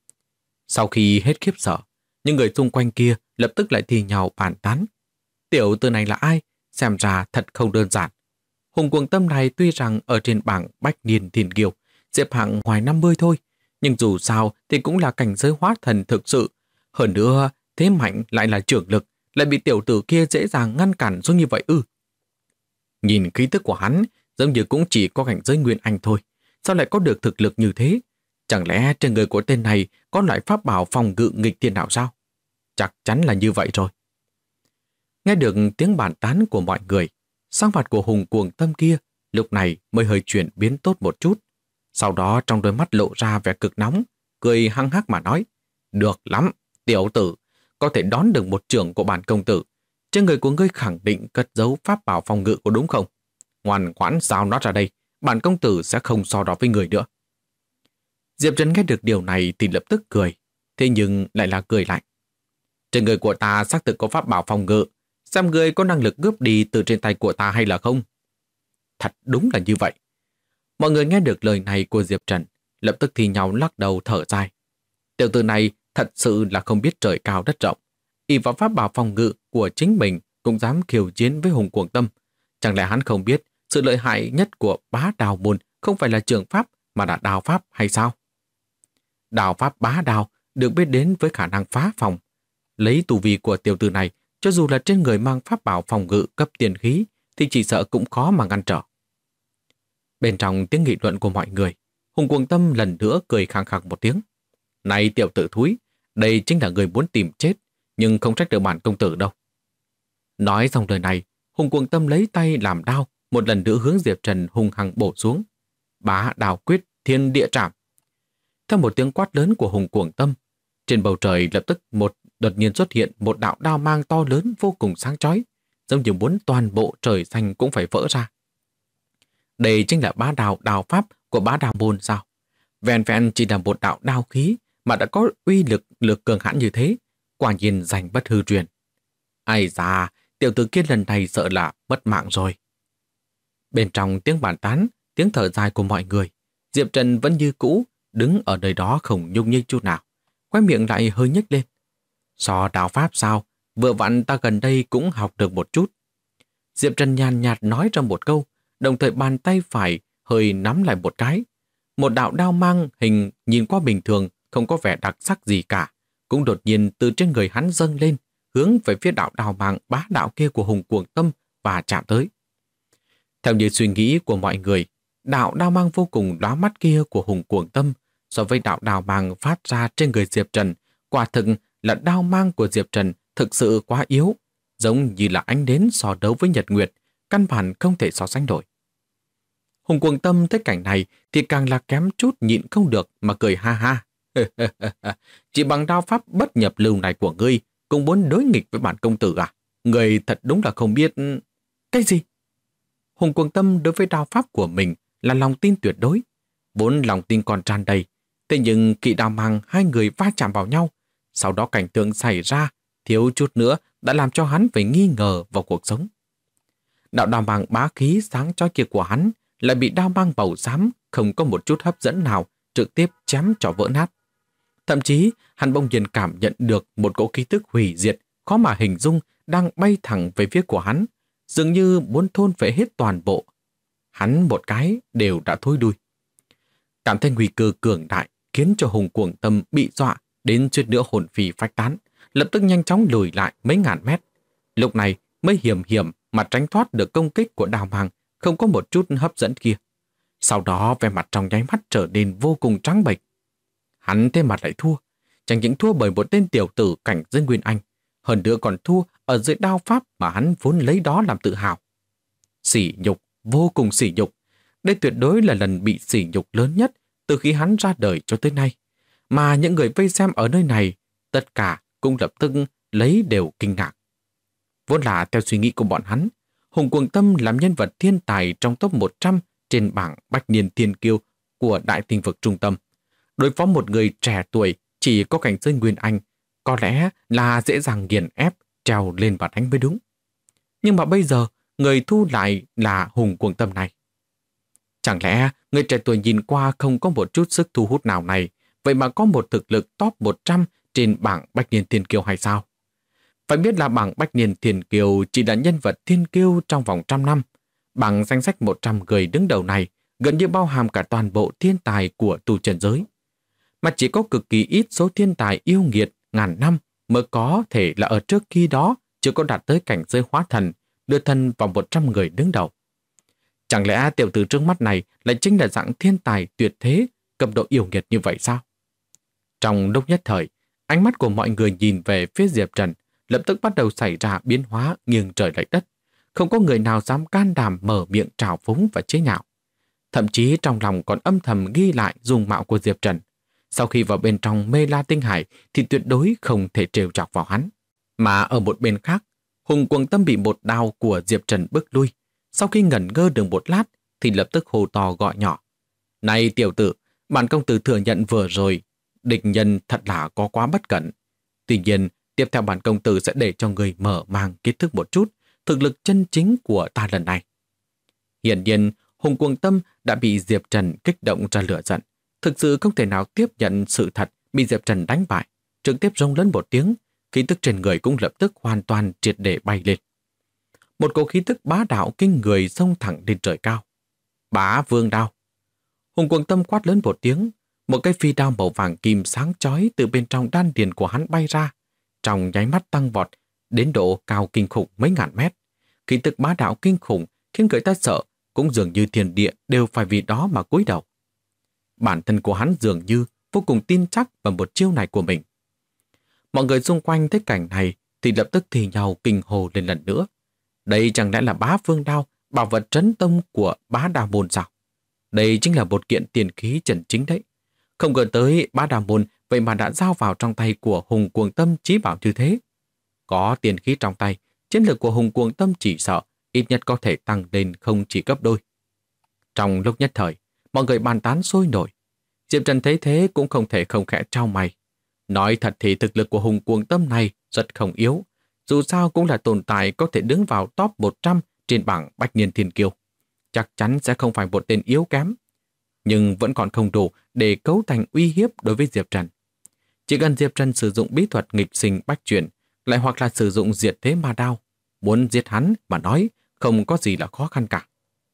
Sau khi hết khiếp sợ, những người xung quanh kia lập tức lại thi nhau bàn tán. Tiểu tử này là ai? Xem ra thật không đơn giản. Hùng Cuồng Tâm này tuy rằng ở trên bảng Bách Niên Thiên Kiều xếp hạng ngoài 50 thôi, nhưng dù sao thì cũng là cảnh giới hóa thần thực sự. Hơn nữa, thế mạnh lại là trưởng lực, lại bị tiểu tử kia dễ dàng ngăn cản xuống như vậy ư? Nhìn khí tức của hắn, giống như cũng chỉ có cảnh giới Nguyên Anh thôi. Sao lại có được thực lực như thế? Chẳng lẽ trên người của tên này có loại pháp bảo phòng ngự nghịch thiên nào sao? Chắc chắn là như vậy rồi. Nghe được tiếng bàn tán của mọi người, sắc mặt của Hùng Cuồng Tâm kia lúc này mới hơi chuyển biến tốt một chút. Sau đó trong đôi mắt lộ ra vẻ cực nóng, cười hăng hắc mà nói: Được lắm, tiểu tử, có thể đón được một trưởng của bản công tử. Trên người của ngươi khẳng định cất giấu pháp bảo phòng ngự của đúng không? Ngoan ngoãn giao nó ra đây, bản công tử sẽ không so đo với người nữa. Diệp Trần nghe được điều này thì lập tức cười, thế nhưng lại là cười lạnh. Trên người của ta xác thực có pháp bảo phòng ngự, xem ngươi có năng lực cướp đi từ trên tay của ta hay là không? Thật đúng là như vậy. Mọi người nghe được lời này của Diệp Trần, lập tức thì nhau lắc đầu thở dài. Tiểu tử này thật sự là không biết trời cao đất rộng. Ỷ vào pháp bảo phòng ngự của chính mình cũng dám khiêu chiến với Hùng Cuồng Tâm. Chẳng lẽ hắn không biết sự lợi hại nhất của Bá Đào Môn không phải là trường pháp mà là đào pháp hay sao? Đào pháp Bá Đào được biết đến với khả năng phá phòng. Lấy tu vi của tiểu tử này, cho dù là trên người mang pháp bảo phòng ngự cấp tiền khí thì chỉ sợ cũng khó mà ngăn trở. Bên trong tiếng nghị luận của mọi người, Hùng Cuồng Tâm lần nữa cười khang khắc một tiếng. Này tiểu tử thúi, đây chính là người muốn tìm chết, nhưng không trách được bản công tử đâu. Nói xong lời này, Hùng Cuồng Tâm lấy tay làm đao, một lần nữa hướng Diệp Trần hung hăng bổ xuống. Bá Đào Quyết Thiên Địa Trảm. Theo một tiếng quát lớn của Hùng Cuồng Tâm, trên bầu trời lập tức đột nhiên xuất hiện một đạo đao mang to lớn vô cùng sáng chói, giống như muốn toàn bộ trời xanh cũng phải vỡ ra. Đây chính là bá đào đao pháp của Bá Đào Môn sao? Vẹn vẹn chỉ là một đạo đao khí mà đã có uy lực cường hãn như thế, quả nhiên danh bất hư truyền. Ai da, tiểu tử kia lần này sợ là mất mạng rồi. Bên trong tiếng bàn tán, tiếng thở dài của mọi người, Diệp Trần vẫn như cũ, đứng ở nơi đó không nhúc nhích chút nào, khóe miệng lại hơi nhếch lên. So đao pháp sao? Vừa vặn ta gần đây cũng học được một chút. Diệp Trần nhàn nhạt nói ra một câu, đồng thời bàn tay phải hơi nắm lại một cái. Một đạo đao mang hình nhìn qua bình thường, không có vẻ đặc sắc gì cả, cũng đột nhiên từ trên người hắn dâng lên, hướng về phía đạo đao mang bá đạo kia của Hùng Cuồng Tâm và chạm tới. Theo như suy nghĩ của mọi người, đạo đao mang vô cùng lóa mắt kia của Hùng Cuồng Tâm so với đạo đao mang phát ra trên người Diệp Trần, quả thực là đao mang của Diệp Trần thực sự quá yếu, giống như là ánh nến so đấu với nhật nguyệt, căn bản không thể so sánh nổi. Hùng Cuồng Tâm thấy cảnh này thì càng là kém chút nhịn không được mà cười ha ha. Chỉ bằng đao pháp bất nhập lưu này của ngươi cũng muốn đối nghịch với bản công tử à? Ngươi thật đúng là không biết... Cái gì? Hùng Cuồng Tâm đối với đao pháp của mình là lòng tin tuyệt đối. Vốn lòng tin còn tràn đầy. Thế nhưng Kỵ Đao Mang hai người va chạm vào nhau. Sau đó cảnh tượng xảy ra, thiếu chút nữa đã làm cho hắn phải nghi ngờ vào cuộc sống. Đạo đao mang bá khí sáng chói kia của hắn lại bị đao mang màu xám không có một chút hấp dẫn nào trực tiếp chém cho vỡ nát. Thậm chí, hắn bỗng nhiên cảm nhận được một cỗ khí tức hủy diệt khó mà hình dung đang bay thẳng về phía của hắn, dường như muốn thôn phệ hết toàn bộ. Hắn một cái đều đã thối đuôi. Cảm thấy nguy cơ cường đại khiến cho Hùng Cuồng Tâm bị dọa đến suýt nữa hồn phi phách tán, lập tức nhanh chóng lùi lại mấy ngàn mét. Lúc này mới hiểm hiểm mà tránh thoát được công kích của đao mang không có một chút hấp dẫn kia. Sau đó vẻ mặt trong nháy mắt trở nên vô cùng trắng bệch. Hắn thế mặt lại thua, chẳng những thua bởi một tên tiểu tử cảnh giới Nguyên Anh, hơn nữa còn thua ở dưới đao pháp mà hắn vốn lấy đó làm tự hào. Sỉ nhục, vô cùng sỉ nhục. Đây tuyệt đối là lần bị sỉ nhục lớn nhất từ khi hắn ra đời cho tới nay. Mà những người vây xem ở nơi này, tất cả cũng lập tức lấy đều kinh ngạc. Vốn là theo suy nghĩ của bọn hắn, Hùng Cuồng Tâm làm nhân vật thiên tài trong top 100 trên bảng Bách Niên Thiên Kiêu của Đại Tinh Vực Trung Tâm. Đối phó một người trẻ tuổi chỉ có cảnh giới Nguyên Anh, có lẽ là dễ dàng nghiền ép, trèo lên và đánh mới đúng. Nhưng mà bây giờ, người thu lại là Hùng Cuồng Tâm này. Chẳng lẽ người trẻ tuổi nhìn qua không có một chút sức thu hút nào này, vậy mà có một thực lực top 100 trên bảng Bách Niên Thiên Kiêu hay sao? Phải biết là bảng Bách Niên Thiên Kiêu chỉ là nhân vật thiên kiêu trong vòng 100 năm. Bảng danh sách 100 người đứng đầu này gần như bao hàm cả toàn bộ thiên tài của tu chân giới. Mà chỉ có cực kỳ ít số thiên tài yêu nghiệt ngàn năm mới có thể là ở trước khi đó chưa có đạt tới cảnh giới hóa thần, đưa thân vào 100 người đứng đầu. Chẳng lẽ tiểu tử trước mắt này lại chính là dạng thiên tài tuyệt thế, cấp độ yêu nghiệt như vậy sao? Trong lúc nhất thời, ánh mắt của mọi người nhìn về phía Diệp Trần, lập tức bắt đầu xảy ra biến hóa nghiêng trời lệch đất. Không có người nào dám can đảm mở miệng trào phúng và chế nhạo. Thậm chí trong lòng còn âm thầm ghi lại dung mạo của Diệp Trần. Sau khi vào bên trong Mê La Tinh Hải thì tuyệt đối không thể trêu chọc vào hắn. Mà ở một bên khác, Hùng Cuồng Tâm bị một đao của Diệp Trần bước lui. Sau khi ngẩn ngơ được một lát thì lập tức hô to gọi nhỏ. Này tiểu tử, bản công tử thừa nhận vừa rồi, địch nhân thật là có quá bất cẩn. Tuy nhiên, tiếp theo bản công tử sẽ để cho người mở mang kiến thức một chút thực lực chân chính của ta lần này. Hiển nhiên, Hùng Cuồng Tâm đã bị Diệp Trần kích động ra lửa giận. Thực sự không thể nào tiếp nhận sự thật bị Diệp Trần đánh bại. Trực tiếp rống lớn một tiếng, khí tức trên người cũng lập tức hoàn toàn triệt để bay lên. Một cỗ khí tức bá đạo kinh người xông thẳng lên trời cao. Bá Vương Đao. Hùng Cuồng Tâm quát lớn một tiếng, một cái phi đao màu vàng kim sáng chói từ bên trong đan điền của hắn bay ra, trong nháy mắt tăng vọt đến độ cao kinh khủng mấy ngàn mét. Khí tức bá đạo kinh khủng khiến người ta sợ, cũng dường như thiên địa đều phải vì đó mà cúi đầu. Bản thân của hắn dường như vô cùng tin chắc vào một chiêu này của mình. Mọi người xung quanh thấy cảnh này thì lập tức thì nhau kinh hồ lên lần nữa. Đây chẳng lẽ là Bá Vương Đao, bảo vật trấn tông của Bá Đa Môn sao? Đây chính là một kiện tiền khí chân chính đấy. Không ngờ tới Bá Đa Môn vậy mà đã giao vào trong tay của Hùng Cuồng Tâm chí bảo như thế. Có tiền khí trong tay, chiến lược của Hùng Cuồng Tâm chỉ sợ ít nhất có thể tăng lên không chỉ gấp đôi. Trong lúc nhất thời, mọi người bàn tán sôi nổi. Diệp Trần thấy thế cũng không thể không khẽ trao mày. Nói thật thì thực lực của Hùng Cuồng Tâm này rất không yếu. Dù sao cũng là tồn tại có thể đứng vào top 100 trên bảng Bách Niên Thiên Kiêu. Chắc chắn sẽ không phải một tên yếu kém. Nhưng vẫn còn không đủ để cấu thành uy hiếp đối với Diệp Trần. Chỉ cần Diệp Trần sử dụng bí thuật nghịch sinh bách chuyển, lại hoặc là sử dụng diệt thế ma đao, muốn giết hắn mà nói không có gì là khó khăn cả.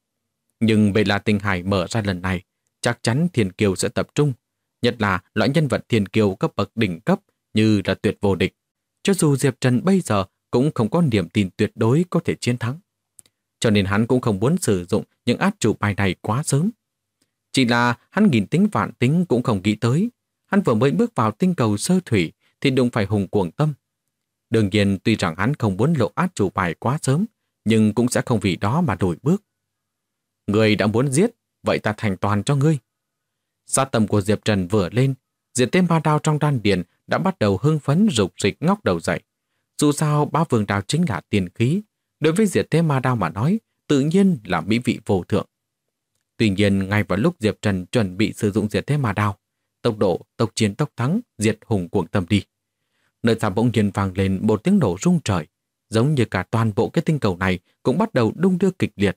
Nhưng Mê La Tinh Hải mở ra lần này, chắc chắn Thiên Kiêu sẽ tập trung, nhất là loại nhân vật Thiên Kiêu cấp bậc đỉnh cấp như là tuyệt vô địch. Cho dù Diệp Trần bây giờ cũng không có niềm tin tuyệt đối có thể chiến thắng. Cho nên hắn cũng không muốn sử dụng những át chủ bài này quá sớm. Chỉ là hắn nghìn tính vạn tính cũng không nghĩ tới. Hắn vừa mới bước vào tinh cầu sơ thủy thì đụng phải Hùng Cuồng Tâm. Đương nhiên tuy rằng hắn không muốn lộ át chủ bài quá sớm, nhưng cũng sẽ không vì đó mà đổi bước. Ngươi đã muốn giết, vậy ta thành toàn cho ngươi. Sát tâm của Diệp Trần vừa lên, diệt tế ma đao trong đan điền đã bắt đầu hưng phấn rục rịch ngóc đầu dậy. Dù sao bá vương đao chính là tiền khí, đối với diệt tế ma đao mà nói, tự nhiên là mỹ vị vô thượng. Tuy nhiên, ngay vào lúc Diệp Trần chuẩn bị sử dụng diệt thế ma đao, tốc độ, tốc chiến tốc thắng, diệt hùng cuồng tâm đi. Nơi xa bỗng nhiên vang lên một tiếng nổ rung trời, giống như cả toàn bộ cái tinh cầu này cũng bắt đầu đung đưa kịch liệt.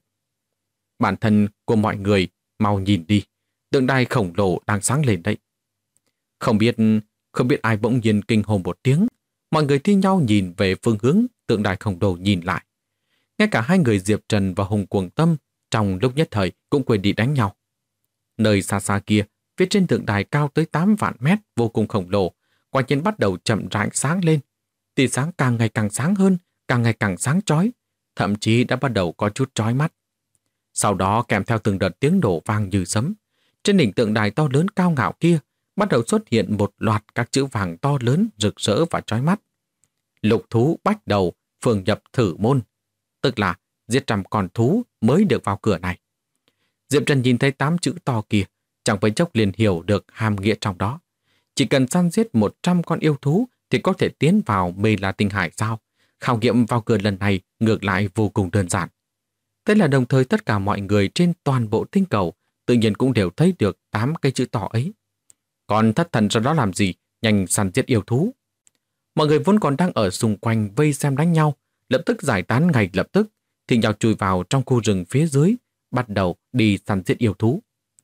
Bản thân của mọi người mau nhìn đi, tượng đài khổng lồ đang sáng lên đấy. Không biết ai bỗng nhiên kinh hồn một tiếng, mọi người thi nhau nhìn về phương hướng tượng đài khổng lồ nhìn lại. Ngay cả hai người Diệp Trần và Hùng Cuồng Tâm trong lúc nhất thời cũng quên đi đánh nhau. Nơi xa xa kia, phía trên tượng đài cao tới 8 vạn mét vô cùng khổng lồ, quả nhiên bắt đầu chậm rãi sáng lên. Tia sáng càng ngày càng sáng hơn, càng ngày càng sáng chói, thậm chí đã bắt đầu có chút chói mắt. Sau đó kèm theo từng đợt tiếng nổ vang như sấm, trên đỉnh tượng đài to lớn cao ngạo kia bắt đầu xuất hiện một loạt các chữ vàng to lớn rực rỡ và chói mắt. Lục thú bách đầu, phường nhập thử môn, tức là giết 100 con thú mới được vào cửa này. Diệp Trần nhìn thấy 8 chữ to kia, chẳng mấy chốc liền hiểu được hàm nghĩa trong đó. Chỉ cần săn giết 100 con yêu thú thì có thể tiến vào Mê La Tinh Hải sao? Khảo nghiệm vào cửa lần này ngược lại vô cùng đơn giản. Thế là đồng thời tất cả mọi người trên toàn bộ tinh cầu tự nhiên cũng đều thấy được 8 cái chữ to ấy. Còn thất thần sau đó làm gì? Nhanh săn giết yêu thú. Mọi người vốn còn đang ở xung quanh vây xem đánh nhau, lập tức giải tán ngay lập tức, thì nhau chui vào trong khu rừng phía dưới, bắt đầu đi săn giết yêu thú.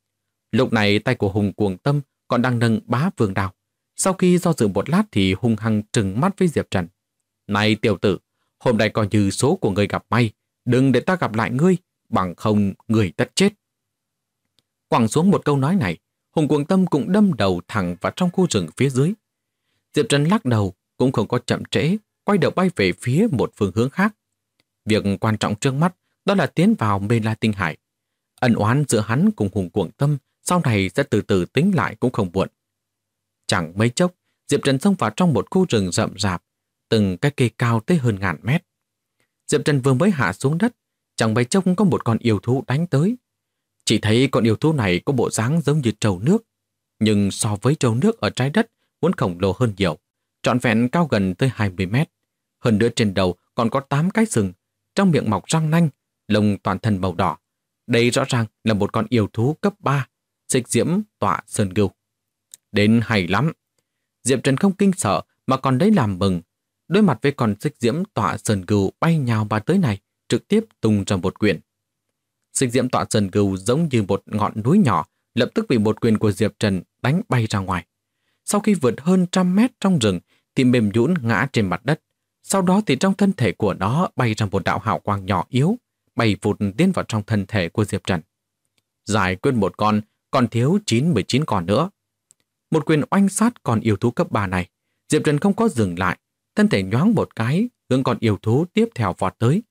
Lúc này tay của Hùng Cuồng Tâm còn đang nâng bá vương đao. Sau khi do dự một lát thì hung hăng trừng mắt với Diệp Trần. Này tiểu tử, hôm nay coi như số của người gặp may, đừng để ta gặp lại ngươi, bằng không người tất chết. Quẳng xuống một câu nói này, Hùng Cuồng Tâm cũng đâm đầu thẳng vào trong khu rừng phía dưới. Diệp Trần lắc đầu, cũng không có chậm trễ, quay đầu bay về phía một phương hướng khác. Việc quan trọng trước mắt đó là tiến vào Mê La Tinh Hải. Ân oán giữa hắn cùng Hùng Cuồng Tâm sau này sẽ từ từ tính lại cũng không muộn. Chẳng mấy chốc, Diệp Trần xông vào trong một khu rừng rậm rạp, từng cái cây cao tới hơn 1000 mét. Diệp Trần vừa mới hạ xuống đất, chẳng mấy chốc có một con yêu thú đánh tới. Chỉ thấy con yêu thú này có bộ dáng giống như trâu nước, nhưng so với trâu nước ở trái đất muốn khổng lồ hơn nhiều, trọn vẹn cao gần tới 20 mét. Hơn nữa trên đầu còn có 8 cái sừng, trong miệng mọc răng nanh, lông toàn thân màu đỏ. Đây rõ ràng là một con yêu thú cấp 3, xích diễm tọa sơn gưu. Đến hay lắm. Diệp Trần không kinh sợ mà còn đấy làm mừng. Đối mặt với con xích diễm tọa sơn gưu bay nhào ba tới này, trực tiếp tung ra một quyền. Xích diễm tọa sơn gưu giống như một ngọn núi nhỏ, lập tức bị một quyền của Diệp Trần đánh bay ra ngoài. Sau khi vượt hơn 100 mét trong rừng thì mềm nhũn ngã trên mặt đất. Sau đó thì trong thân thể của nó bay ra một đạo hào quang nhỏ yếu, bay vụt tiến vào trong thân thể của Diệp Trần. Giải quyết một con, còn thiếu 99 con nữa. Một quyền oanh sát con yêu thú cấp 3 này, Diệp Trần không có dừng lại, thân thể nhoáng một cái, hướng con yêu thú tiếp theo vọt tới.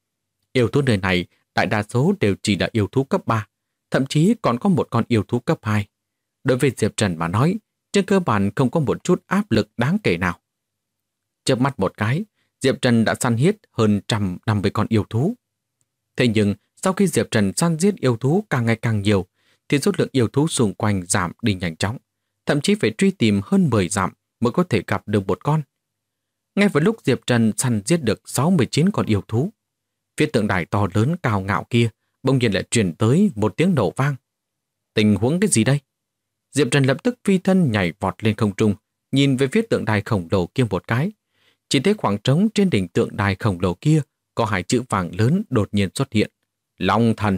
Yêu thú nơi này, đại đa số đều chỉ là yêu thú cấp 3, thậm chí còn có một con yêu thú cấp 2. Đối với Diệp Trần mà nói, trên cơ bản không có một chút áp lực đáng kể nào. Chớp mắt một cái, Diệp Trần đã săn giết hơn 150 con yêu thú. Thế nhưng, sau khi Diệp Trần săn giết yêu thú càng ngày càng nhiều, thì số lượng yêu thú xung quanh giảm đi nhanh chóng, thậm chí phải truy tìm hơn 10 dặm mới có thể gặp được một con. Ngay vào lúc Diệp Trần săn giết được 69 con yêu thú, phía tượng đài to lớn cao ngạo kia bỗng nhiên lại truyền tới một tiếng nổ vang. Tình huống cái gì đây? Diệp Trần lập tức phi thân nhảy vọt lên không trung, nhìn về phía tượng đài khổng lồ kia một cái. Chỉ thấy khoảng trống trên đỉnh tượng đài khổng lồ kia có 2 chữ vàng lớn đột nhiên xuất hiện. Long thần.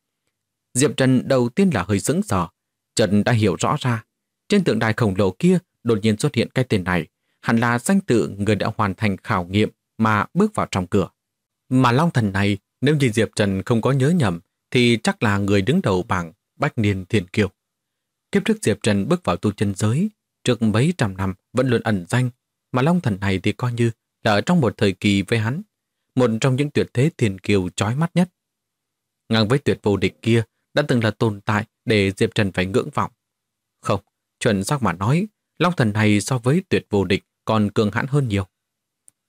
Diệp Trần đầu tiên là hơi sững sờ, Trần đã hiểu rõ ra. Trên tượng đài khổng lồ kia đột nhiên xuất hiện cái tên này, hẳn là danh tự người đã hoàn thành khảo nghiệm mà bước vào trong cửa. Mà Long thần này, nếu như Diệp Trần không có nhớ nhầm, thì chắc là người đứng đầu bảng Bách Niên Thiên Kiêu. Kiếp trước Diệp Trần bước vào tu chân giới, trước mấy trăm năm vẫn luôn ẩn danh, mà Long thần này thì coi như là ở trong một thời kỳ với hắn, một trong những tuyệt thế thiên kiêu chói mắt nhất. Ngang với tuyệt vô địch kia đã từng là tồn tại để Diệp Trần phải ngưỡng vọng. Không, chuẩn xác mà nói, Long thần này so với tuyệt vô địch còn cường hãn hơn nhiều.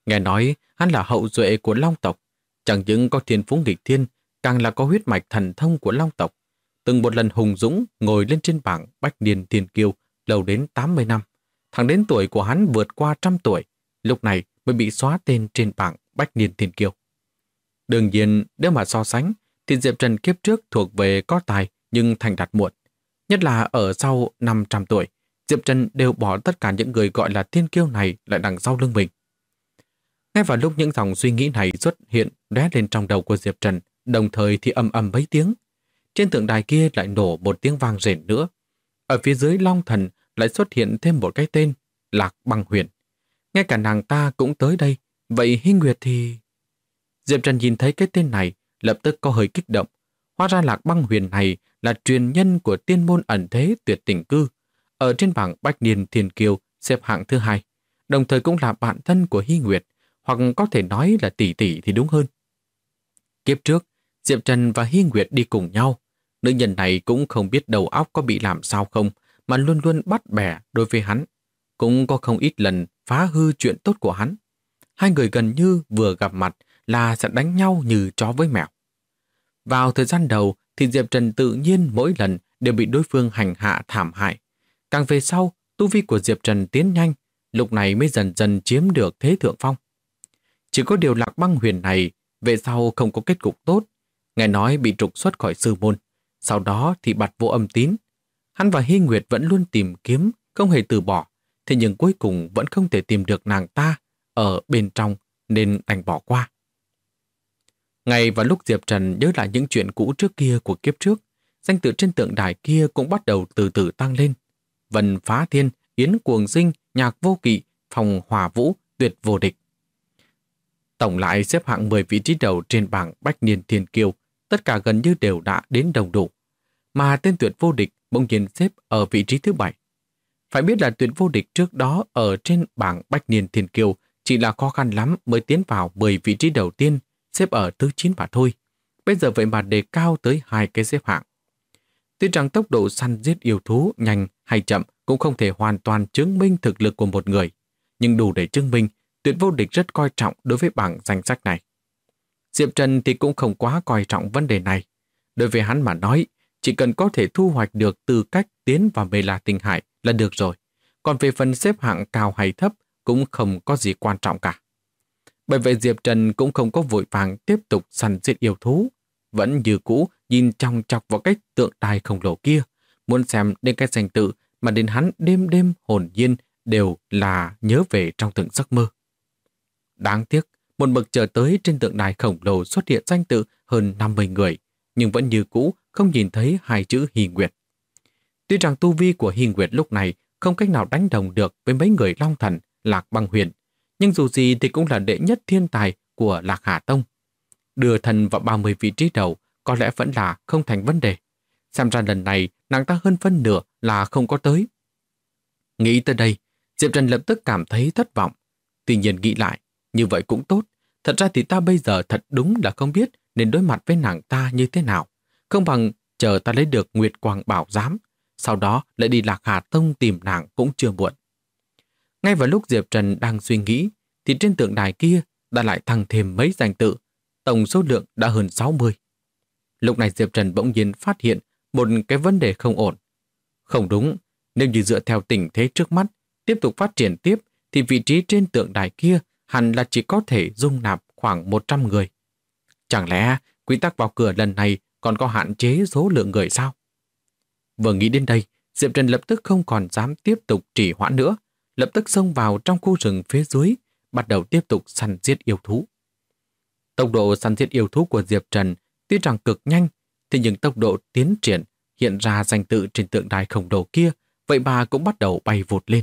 Nghe nói hắn là hậu duệ của Long tộc, chẳng những có thiên phú nghịch thiên, càng là có huyết mạch thần thông của Long tộc. Từng một lần hùng dũng ngồi lên trên bảng Bách Niên Thiên Kiêu lâu đến 80 năm. Thẳng đến tuổi của hắn vượt qua 100 tuổi, lúc này mới bị xóa tên trên bảng Bách Niên Thiên Kiêu. Đương nhiên, nếu mà so sánh, thì Diệp Trần kiếp trước thuộc về có tài nhưng thành đạt muộn. Nhất là ở sau 500 tuổi, Diệp Trần đều bỏ tất cả những người gọi là thiên kiêu này lại đằng sau lưng mình. Ngay vào lúc những dòng suy nghĩ này xuất hiện lóe lên trong đầu của Diệp Trần, đồng thời thì ầm ầm mấy tiếng. Trên tượng đài kia lại nổ một tiếng vang rền nữa. Ở phía dưới Long Thần lại xuất hiện thêm một cái tên, Lạc Băng Huyền. Ngay cả nàng ta cũng tới đây, vậy Hy Nguyệt thì... Diệp Trần nhìn thấy cái tên này, lập tức có hơi kích động. Hóa ra Lạc Băng Huyền này là truyền nhân của tiên môn ẩn thế tuyệt tình cư, ở trên bảng Bách Niên Thiên Kiêu xếp hạng thứ 2, đồng thời cũng là bạn thân của Hy Nguyệt, hoặc có thể nói là tỷ tỷ thì đúng hơn. Kiếp trước, Diệp Trần và Hy Nguyệt đi cùng nhau. Nữ nhân này cũng không biết đầu óc có bị làm sao không, mà luôn luôn bắt bẻ đối với hắn. Cũng có không ít lần phá hư chuyện tốt của hắn. Hai người gần như vừa gặp mặt là sẽ đánh nhau như chó với mèo. Vào thời gian đầu thì Diệp Trần tự nhiên mỗi lần đều bị đối phương hành hạ thảm hại. Càng về sau, tu vi của Diệp Trần tiến nhanh, lúc này mới dần dần chiếm được thế thượng phong. Chỉ có điều Lạc Băng Huyền này về sau không có kết cục tốt, nghe nói bị trục xuất khỏi sư môn, sau đó thì bặt vô âm tín. Hắn và Hy Nguyệt vẫn luôn tìm kiếm, không hề từ bỏ, thế nhưng cuối cùng vẫn không thể tìm được nàng ta ở bên trong nên đành bỏ qua. Ngay vào lúc Diệp Trần nhớ lại những chuyện cũ trước kia của kiếp trước, danh tự trên tượng đài kia cũng bắt đầu từ từ tăng lên. Vân Phá Thiên, Yến Cuồng Sinh, Nhạc Vô Kỵ, Phòng Hỏa Vũ, Tuyệt Vô Địch. Tổng lại xếp hạng 10 vị trí đầu trên bảng Bách Niên Thiên Kiêu, tất cả gần như đều đã đến đồng đủ. Mà tên Tuyệt Vô Địch bỗng nhiên xếp ở vị trí thứ 7. Phải biết là Tuyệt Vô Địch trước đó ở trên bảng Bách Niên Thiên Kiêu chỉ là khó khăn lắm mới tiến vào 10 vị trí đầu tiên, xếp ở thứ 9 mà thôi. Bây giờ vậy mà đề cao tới 2 cái xếp hạng. Tuy rằng tốc độ săn giết yêu thú nhanh hay chậm cũng không thể hoàn toàn chứng minh thực lực của một người, nhưng đủ để chứng minh Tuyệt Vô Địch rất coi trọng đối với bảng danh sách này. Diệp Trần thì cũng không quá coi trọng vấn đề này. Đối với hắn mà nói, chỉ cần có thể thu hoạch được tư cách tiến vào Mê La Tinh Hải là được rồi. Còn về phần xếp hạng cao hay thấp cũng không có gì quan trọng cả. Bởi vậy Diệp Trần cũng không có vội vàng tiếp tục săn giết yêu thú. Vẫn như cũ nhìn chòng chọc vào cái tượng đài khổng lồ kia, muốn xem đến cái danh tự mà đến hắn đêm đêm hồn nhiên đều là nhớ về trong từng giấc mơ. Đáng tiếc, một mực chờ tới trên tượng đài khổng lồ xuất hiện danh tự hơn 50 người, nhưng vẫn như cũ không nhìn thấy 2 chữ Hy Nguyệt. Tuy rằng tu vi của Hy Nguyệt lúc này không cách nào đánh đồng được với mấy người Long Thần, Lạc Băng Huyền, nhưng dù gì thì cũng là đệ nhất thiên tài của Lạc Hà Tông. Đưa thần vào 30 vị trí đầu có lẽ vẫn là không thành vấn đề. Xem ra lần này nàng ta hơn phân nửa là không có tới. Nghĩ tới đây, Diệp Trần lập tức cảm thấy thất vọng. Tuy nhiên nghĩ lại, như vậy cũng tốt. Thật ra thì ta bây giờ thật đúng là không biết nên đối mặt với nàng ta như thế nào. Không bằng chờ ta lấy được Nguyệt Quang Bảo Giám, sau đó lại đi Lạc Hà Tông tìm nàng cũng chưa muộn. Ngay vào lúc Diệp Trần đang suy nghĩ, thì trên tượng đài kia đã lại tăng thêm mấy danh tự, tổng số lượng đã hơn 60. Lúc này Diệp Trần bỗng nhiên phát hiện một cái vấn đề không ổn. Không đúng, nếu như dựa theo tình thế trước mắt, tiếp tục phát triển tiếp, thì vị trí trên tượng đài kia hẳn là chỉ có thể dung nạp khoảng 100 người. Chẳng lẽ quy tắc vào cửa lần này còn có hạn chế số lượng người sao? Vừa nghĩ đến đây, Diệp Trần lập tức không còn dám tiếp tục trì hoãn nữa, lập tức xông vào trong khu rừng phía dưới, bắt đầu tiếp tục săn giết yêu thú. Tốc độ săn giết yêu thú của Diệp Trần tuy rằng cực nhanh, thì nhưng tốc độ tiến triển hiện ra danh tự trên tượng đài khổng lồ kia, vậy mà cũng bắt đầu bay vụt lên.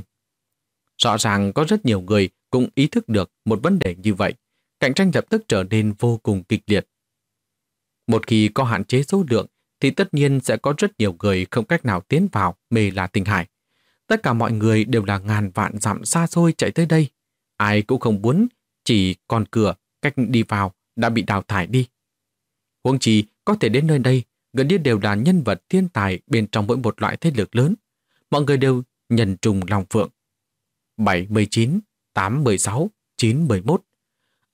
Rõ ràng có rất nhiều người cũng ý thức được một vấn đề như vậy, cạnh tranh lập tức trở nên vô cùng kịch liệt. Một khi có hạn chế số lượng, thì tất nhiên sẽ có rất nhiều người không cách nào tiến vào Mê La Tinh Hải. Tất cả mọi người đều là ngàn vạn dặm xa xôi chạy tới đây. Ai cũng không muốn chỉ còn cửa cách đi vào đã bị đào thải đi. Huống chi có thể đến nơi đây gần như đều là nhân vật thiên tài bên trong mỗi một loại thế lực lớn. Mọi người đều nhân trùng lòng phượng. 7, 19, 8, 16, 9, 11.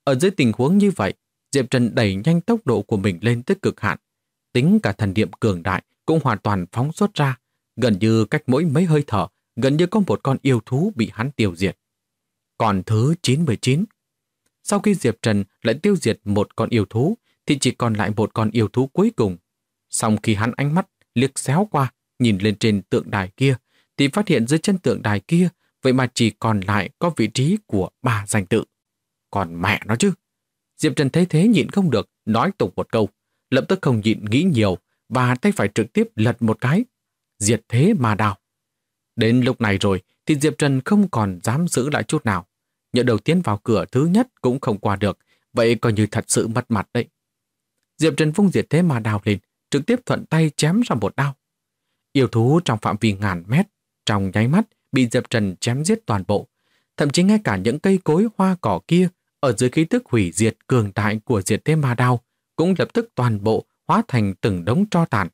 Ở dưới tình huống như vậy, Diệp Trần đẩy nhanh tốc độ của mình lên tới cực hạn. Tính cả thần niệm cường đại cũng hoàn toàn phóng xuất ra, gần như cách mỗi mấy hơi thở, gần như có một con yêu thú bị hắn tiêu diệt. Còn thứ 99. Sau khi Diệp Trần lại tiêu diệt một con yêu thú, thì chỉ còn lại một con yêu thú cuối cùng. Sau khi hắn ánh mắt liếc xéo qua, nhìn lên trên tượng đài kia, thì phát hiện dưới chân tượng đài kia, vậy mà chỉ còn lại có vị trí của 3 danh tự. Còn mẹ nó chứ! Diệp Trần thấy thế nhịn không được, nói tục một câu, lập tức không nhịn nghĩ nhiều, và tay phải trực tiếp lật một cái. Diệt thế ma đao. Đến lúc này rồi, thì Diệp Trần không còn dám giữ lại chút nào. Nhỡ đầu tiến vào cửa thứ nhất cũng không qua được, vậy coi như thật sự mất mặt đấy. Diệp Trần vung diệt thế ma đao lên, trực tiếp thuận tay chém ra một đao. Yêu thú trong phạm vi ngàn mét, trong nháy mắt bị Diệp Trần chém giết toàn bộ. Thậm chí ngay cả những cây cối hoa cỏ kia, ở dưới khí tức hủy diệt cường đại của diệt thế ma đao, cũng lập tức toàn bộ hóa thành từng đống tro tàn.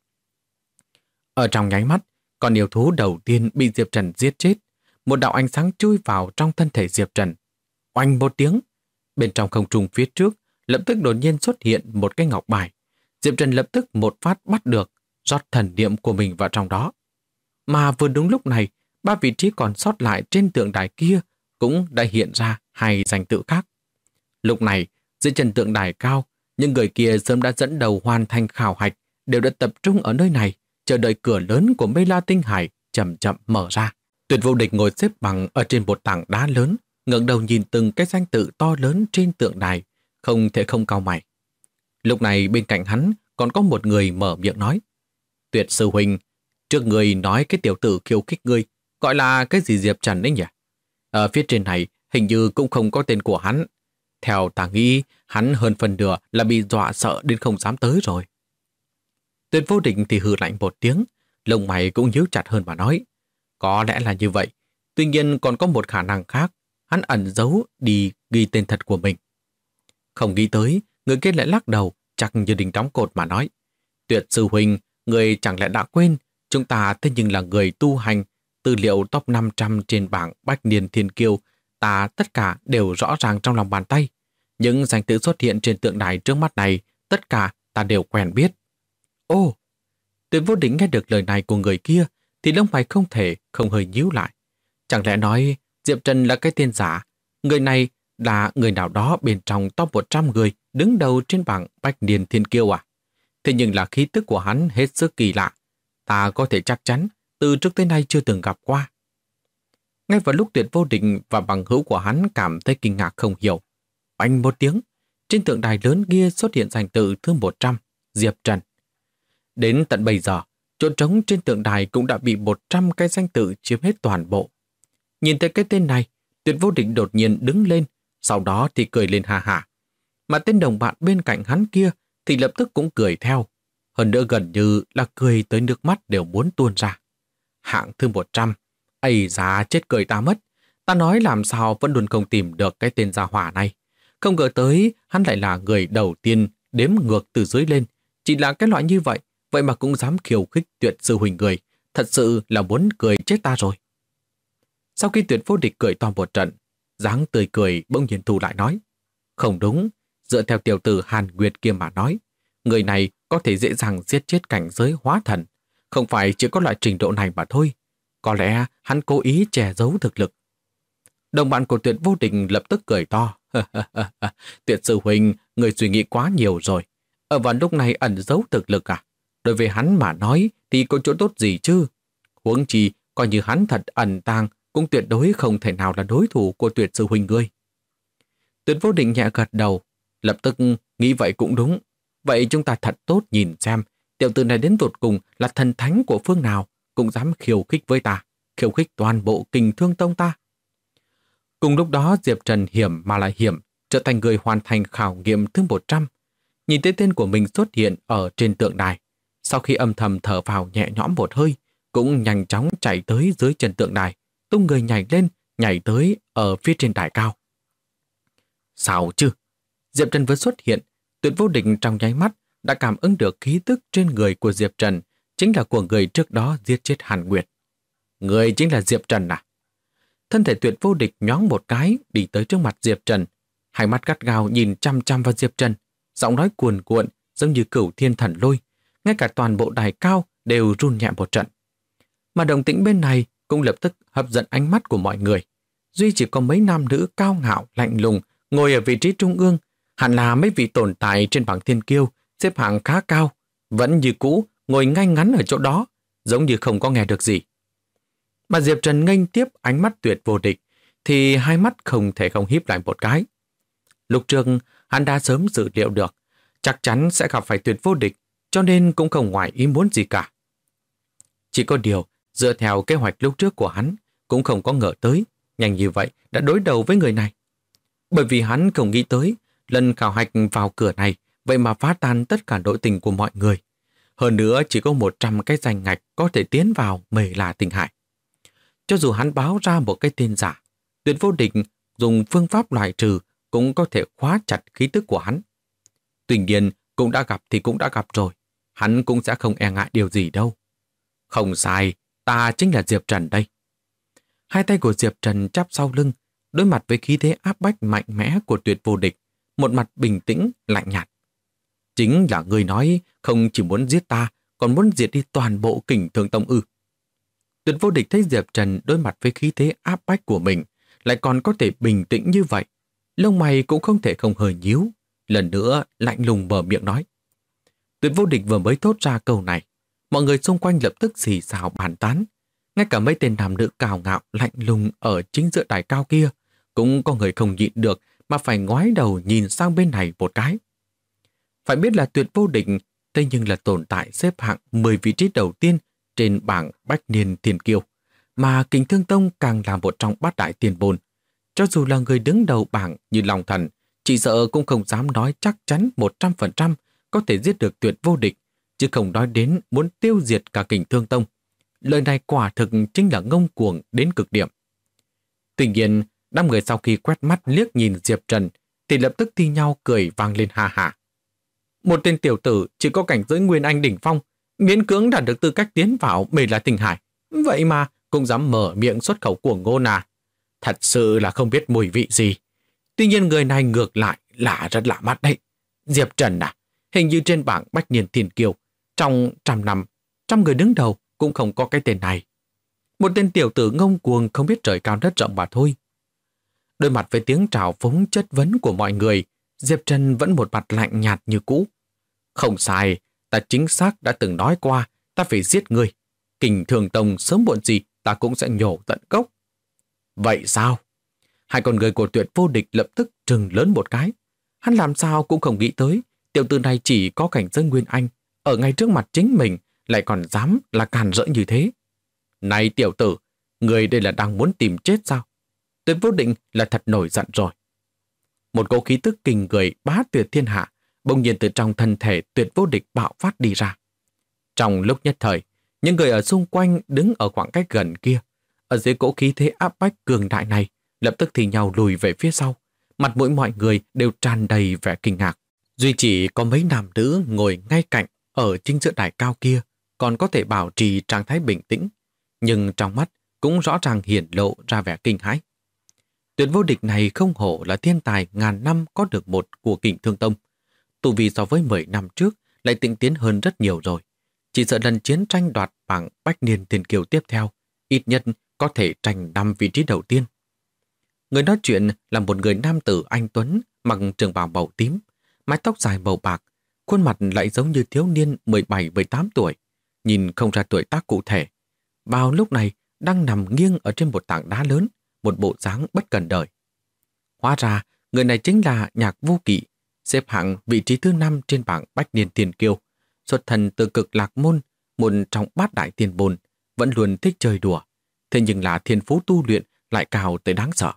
Ở trong nháy mắt, con yêu thú đầu tiên bị Diệp Trần giết chết. Một đạo ánh sáng chui vào trong thân thể Diệp Trần. Oanh một tiếng, bên trong không trung phía trước lập tức đột nhiên xuất hiện một cái ngọc bài. Diệp Trần lập tức một phát bắt được, rót thần niệm của mình vào trong đó. Mà vừa đúng lúc này, 3 vị trí còn sót lại trên tượng đài kia cũng đã hiện ra 2 danh tự khác. Lúc này, dưới chân tượng đài cao, những người kia sớm đã dẫn đầu hoàn thành khảo hạch, đều đã tập trung ở nơi này, chờ đợi cửa lớn của Mê La Tinh Hải chậm chậm mở ra. Tuyệt Vô Địch ngồi xếp bằng ở trên một tảng đá lớn, ngẩng đầu nhìn từng cái danh tự to lớn trên tượng đài, không thể không cau mày. Lúc này bên cạnh hắn còn có một người mở miệng nói: Tuyệt sư huynh, trước người nói cái tiểu tử khiêu khích ngươi, gọi là cái gì Diệp Trần đấy nhỉ? Ở phía trên này hình như cũng không có tên của hắn. Theo ta nghĩ, hắn hơn phần nửa là bị dọa sợ đến không dám tới rồi. Tuyệt Vô Địch thì hừ lạnh một tiếng, lông mày cũng nhíu chặt hơn mà nói: Có lẽ là như vậy, tuy nhiên còn có một khả năng khác, hắn ẩn giấu đi ghi tên thật của mình. Không nghĩ tới, người kia lại lắc đầu, chắc như đinh đóng cột mà nói: Tuyệt sư huynh, người chẳng lẽ đã quên, chúng ta thế nhưng là người tu hành, tư liệu top 500 trên bảng Bách Niên Thiên Kiêu, ta tất cả đều rõ ràng trong lòng bàn tay. Những danh tự xuất hiện trên tượng đài trước mắt này, tất cả ta đều quen biết. Ô! Tuyệt Vô Địch nghe được lời này của người kia, thì lông mày không thể không hơi nhíu lại. Chẳng lẽ nói Diệp Trần là cái tên giả? Người này là người nào đó bên trong top 100 người đứng đầu trên bảng Bách Niên Thiên Kiêu à? Thế nhưng là khí tức của hắn hết sức kỳ lạ. Ta có thể chắc chắn từ trước tới nay chưa từng gặp qua. Ngay vào lúc Tuyệt Vô Địch và bằng hữu của hắn cảm thấy kinh ngạc không hiểu, oanh một tiếng, trên tượng đài lớn kia xuất hiện danh tự thứ 100, Diệp Trần. Đến tận bây giờ, chỗ trống trên tượng đài cũng đã bị 100 cái danh tự chiếm hết toàn bộ. Nhìn thấy cái tên này, Tuyệt Vô Địch đột nhiên đứng lên, sau đó thì cười lên ha hả. Mà tên đồng bạn bên cạnh hắn kia thì lập tức cũng cười theo. Hơn nữa gần như là cười tới nước mắt đều muốn tuôn ra. Hạng thứ 100, ây da chết cười ta mất. Ta nói làm sao vẫn luôn không tìm được cái tên gia hỏa này. Không ngờ tới hắn lại là người đầu tiên đếm ngược từ dưới lên. Chỉ là cái loại như vậy, vậy mà cũng dám khiêu khích Tuyệt sư huynh người. Thật sự là muốn cười chết ta rồi. Sau khi Tuyệt Vô Địch cười to một trận, dáng tươi cười bỗng nhiên thu lại nói: Không đúng, dựa theo tiểu tử Hàn Nguyệt kia mà nói, người này có thể dễ dàng giết chết cảnh giới hóa thần, không phải chỉ có loại trình độ này mà thôi. Có lẽ hắn cố ý che giấu thực lực. Đồng bạn của Tuyệt Vô Địch lập tức cười to: Tuyệt sư huynh, người suy nghĩ quá nhiều rồi. Ở vào lúc này ẩn giấu thực lực à? Đối với hắn mà nói thì có chỗ tốt gì chứ? Huống chi, coi như hắn thật ẩn tàng, cũng tuyệt đối không thể nào là đối thủ của Tuyệt sư huynh ngươi. Tuyệt Vô Địch nhẹ gật đầu, lập tức nghĩ vậy cũng đúng. Vậy chúng ta thật tốt nhìn xem, tiểu tử này đến tột cùng là thần thánh của phương nào, cũng dám khiêu khích với ta, khiêu khích toàn bộ Kình Thương Tông ta. Cùng lúc đó Diệp Trần hiểm mà lại hiểm, trở thành người hoàn thành khảo nghiệm thứ 100. Nhìn thấy tên của mình xuất hiện ở trên tượng đài, sau khi âm thầm thở vào nhẹ nhõm một hơi, cũng nhanh chóng chạy tới dưới chân tượng đài, tung người nhảy lên, nhảy tới ở phía trên đài cao. Sao chứ? Diệp Trần vừa xuất hiện, Tuyệt Vô Địch trong nháy mắt đã cảm ứng được khí tức trên người của Diệp Trần, chính là của người trước đó giết chết Hàn Nguyệt. Người chính là Diệp Trần à? Thân thể Tuyệt Vô Địch nhoáng một cái đi tới trước mặt Diệp Trần. hai mắt gắt gao nhìn chăm chăm vào Diệp Trần, giọng nói cuồn cuộn giống như cửu thiên thần lôi, ngay cả toàn bộ đài cao đều run nhẹ một trận. Mà động tĩnh bên này cũng lập tức hấp dẫn ánh mắt của mọi người. Duy chỉ có mấy nam nữ cao ngạo, lạnh lùng, ngồi ở vị trí trung ương, hẳn là mấy vị tồn tại trên bảng thiên kiêu, xếp hạng khá cao, vẫn như cũ, ngồi ngay ngắn ở chỗ đó, giống như không có nghe được gì. Mà Diệp Trần nghênh tiếp ánh mắt tuyệt vô địch, thì hai mắt không thể không híp lại một cái. Lúc trước, hắn đã sớm dự liệu được, chắc chắn sẽ gặp phải tuyệt vô địch, cho nên cũng không ngoài ý muốn gì cả. Chỉ có điều, dựa theo kế hoạch lúc trước của hắn, cũng không có ngờ tới, nhanh như vậy đã đối đầu với người này. Bởi vì hắn không nghĩ tới, lần khảo hạch vào cửa này, vậy mà phá tan tất cả nội tình của mọi người. Hơn nữa chỉ có 100 cái danh ngạch có thể tiến vào Mê La Tinh Hải. Cho dù hắn báo ra một cái tên giả, tuyệt vô địch dùng phương pháp loại trừ cũng có thể khóa chặt khí tức của hắn. Tuy nhiên, cũng đã gặp thì cũng đã gặp rồi, hắn cũng sẽ không e ngại điều gì đâu. Không sai, ta chính là Diệp Trần đây. Hai tay của Diệp Trần chắp sau lưng, đối mặt với khí thế áp bách mạnh mẽ của tuyệt vô địch, một mặt bình tĩnh, lạnh nhạt. Chính là người nói không chỉ muốn giết ta, còn muốn diệt đi toàn bộ Kình Thương Tông ư. Tuyệt vô địch thấy Diệp Trần đối mặt với khí thế áp bách của mình, lại còn có thể bình tĩnh như vậy. Lông mày cũng không thể không hơi nhíu, lần nữa lạnh lùng mở miệng nói. Tuyệt vô địch vừa mới thốt ra câu này, mọi người xung quanh lập tức xì xào bàn tán. Ngay cả mấy tên nam nữ cào ngạo lạnh lùng ở chính giữa đài cao kia, cũng có người không nhịn được mà phải ngoái đầu nhìn sang bên này một cái. Phải biết là tuyệt vô địch, thế nhưng là tồn tại xếp hạng 10 vị trí đầu tiên trên bảng Bách Niên Thiên Kiêu, mà Kình Thương Tông càng là một trong bát đại tiền bồn. Cho dù là người đứng đầu bảng như Long Thần, chỉ sợ cũng không dám nói chắc chắn 100% có thể giết được tuyệt vô địch, chứ không nói đến muốn tiêu diệt cả Kình Thương Tông. Lời này quả thực chính là ngông cuồng đến cực điểm. Tuy nhiên, đám người sau khi quét mắt liếc nhìn Diệp Trần thì lập tức thi nhau cười vang lên ha hả. Một tên tiểu tử chỉ có cảnh giới Nguyên Anh đỉnh phong, miễn cưỡng đạt được tư cách tiến vào Mê La Tinh Hải, vậy mà cũng dám mở miệng xuất khẩu của ngôn à. Thật sự là không biết mùi vị gì. Tuy nhiên người này ngược lại là rất lạ mắt đấy. Diệp Trần à, hình như trên bảng Bách Niên Thiên Kiêu, trong 100 năm, 100 người đứng đầu cũng không có cái tên này. Một tên tiểu tử ngông cuồng không biết trời cao đất rộng mà thôi. Đối mặt với tiếng trào phúng chất vấn của mọi người, Diệp Trần vẫn một mặt lạnh nhạt như cũ. Không sai, ta chính xác đã từng nói qua, ta phải giết người. Kình Thương Tông sớm muộn gì ta cũng sẽ nhổ tận gốc. Vậy sao? Hai con người của tuyệt vô địch lập tức trừng lớn một cái. Hắn làm sao cũng không nghĩ tới, tiểu tử này chỉ có cảnh giới Nguyên Anh, ở ngay trước mặt chính mình, lại còn dám là càn rỡ như thế. Này tiểu tử, người đây là đang muốn tìm chết sao? Tuyệt vô định là thật nổi giận rồi. Một cỗ khí tức kinh người bá tuyệt thiên hạ, bỗng nhiên từ trong thân thể tuyệt vô địch bạo phát đi ra. Trong lúc nhất thời, những người ở xung quanh đứng ở khoảng cách gần kia, ở dưới cỗ khí thế áp bách cường đại này, lập tức thì nhau lùi về phía sau. Mặt mũi mọi người đều tràn đầy vẻ kinh ngạc. Duy chỉ có mấy nam nữ ngồi ngay cạnh ở chính giữa đài cao kia còn có thể bảo trì trạng thái bình tĩnh, nhưng trong mắt cũng rõ ràng hiển lộ ra vẻ kinh hãi. Tuyệt vô địch này không hổ là thiên tài ngàn năm có được một của Kình Thương Tông. Tu vi so với 10 năm trước lại tinh tiến hơn rất nhiều rồi. Chỉ sợ lần chiến tranh đoạt bảng Bách Niên Thiên Kiêu tiếp theo, ít nhất có thể tranh 5 vị trí đầu tiên. Người nói chuyện là một người nam tử anh tuấn, mặc trường bào màu tím, mái tóc dài màu bạc, khuôn mặt lại giống như thiếu niên 17-18 tuổi, nhìn không ra tuổi tác cụ thể. Vào lúc này đang nằm nghiêng ở trên một tảng đá lớn, một bộ dáng bất cần đời. Hóa ra, người này chính là Nhạc Vô Kỵ, xếp hạng vị trí thứ 5 trên bảng Bách Niên Thiên Kiêu, xuất thân từ Cực Lạc Môn, một trong bát đại tiền bồn, vẫn luôn thích chơi đùa, thế nhưng là thiên phú tu luyện lại cao tới đáng sợ.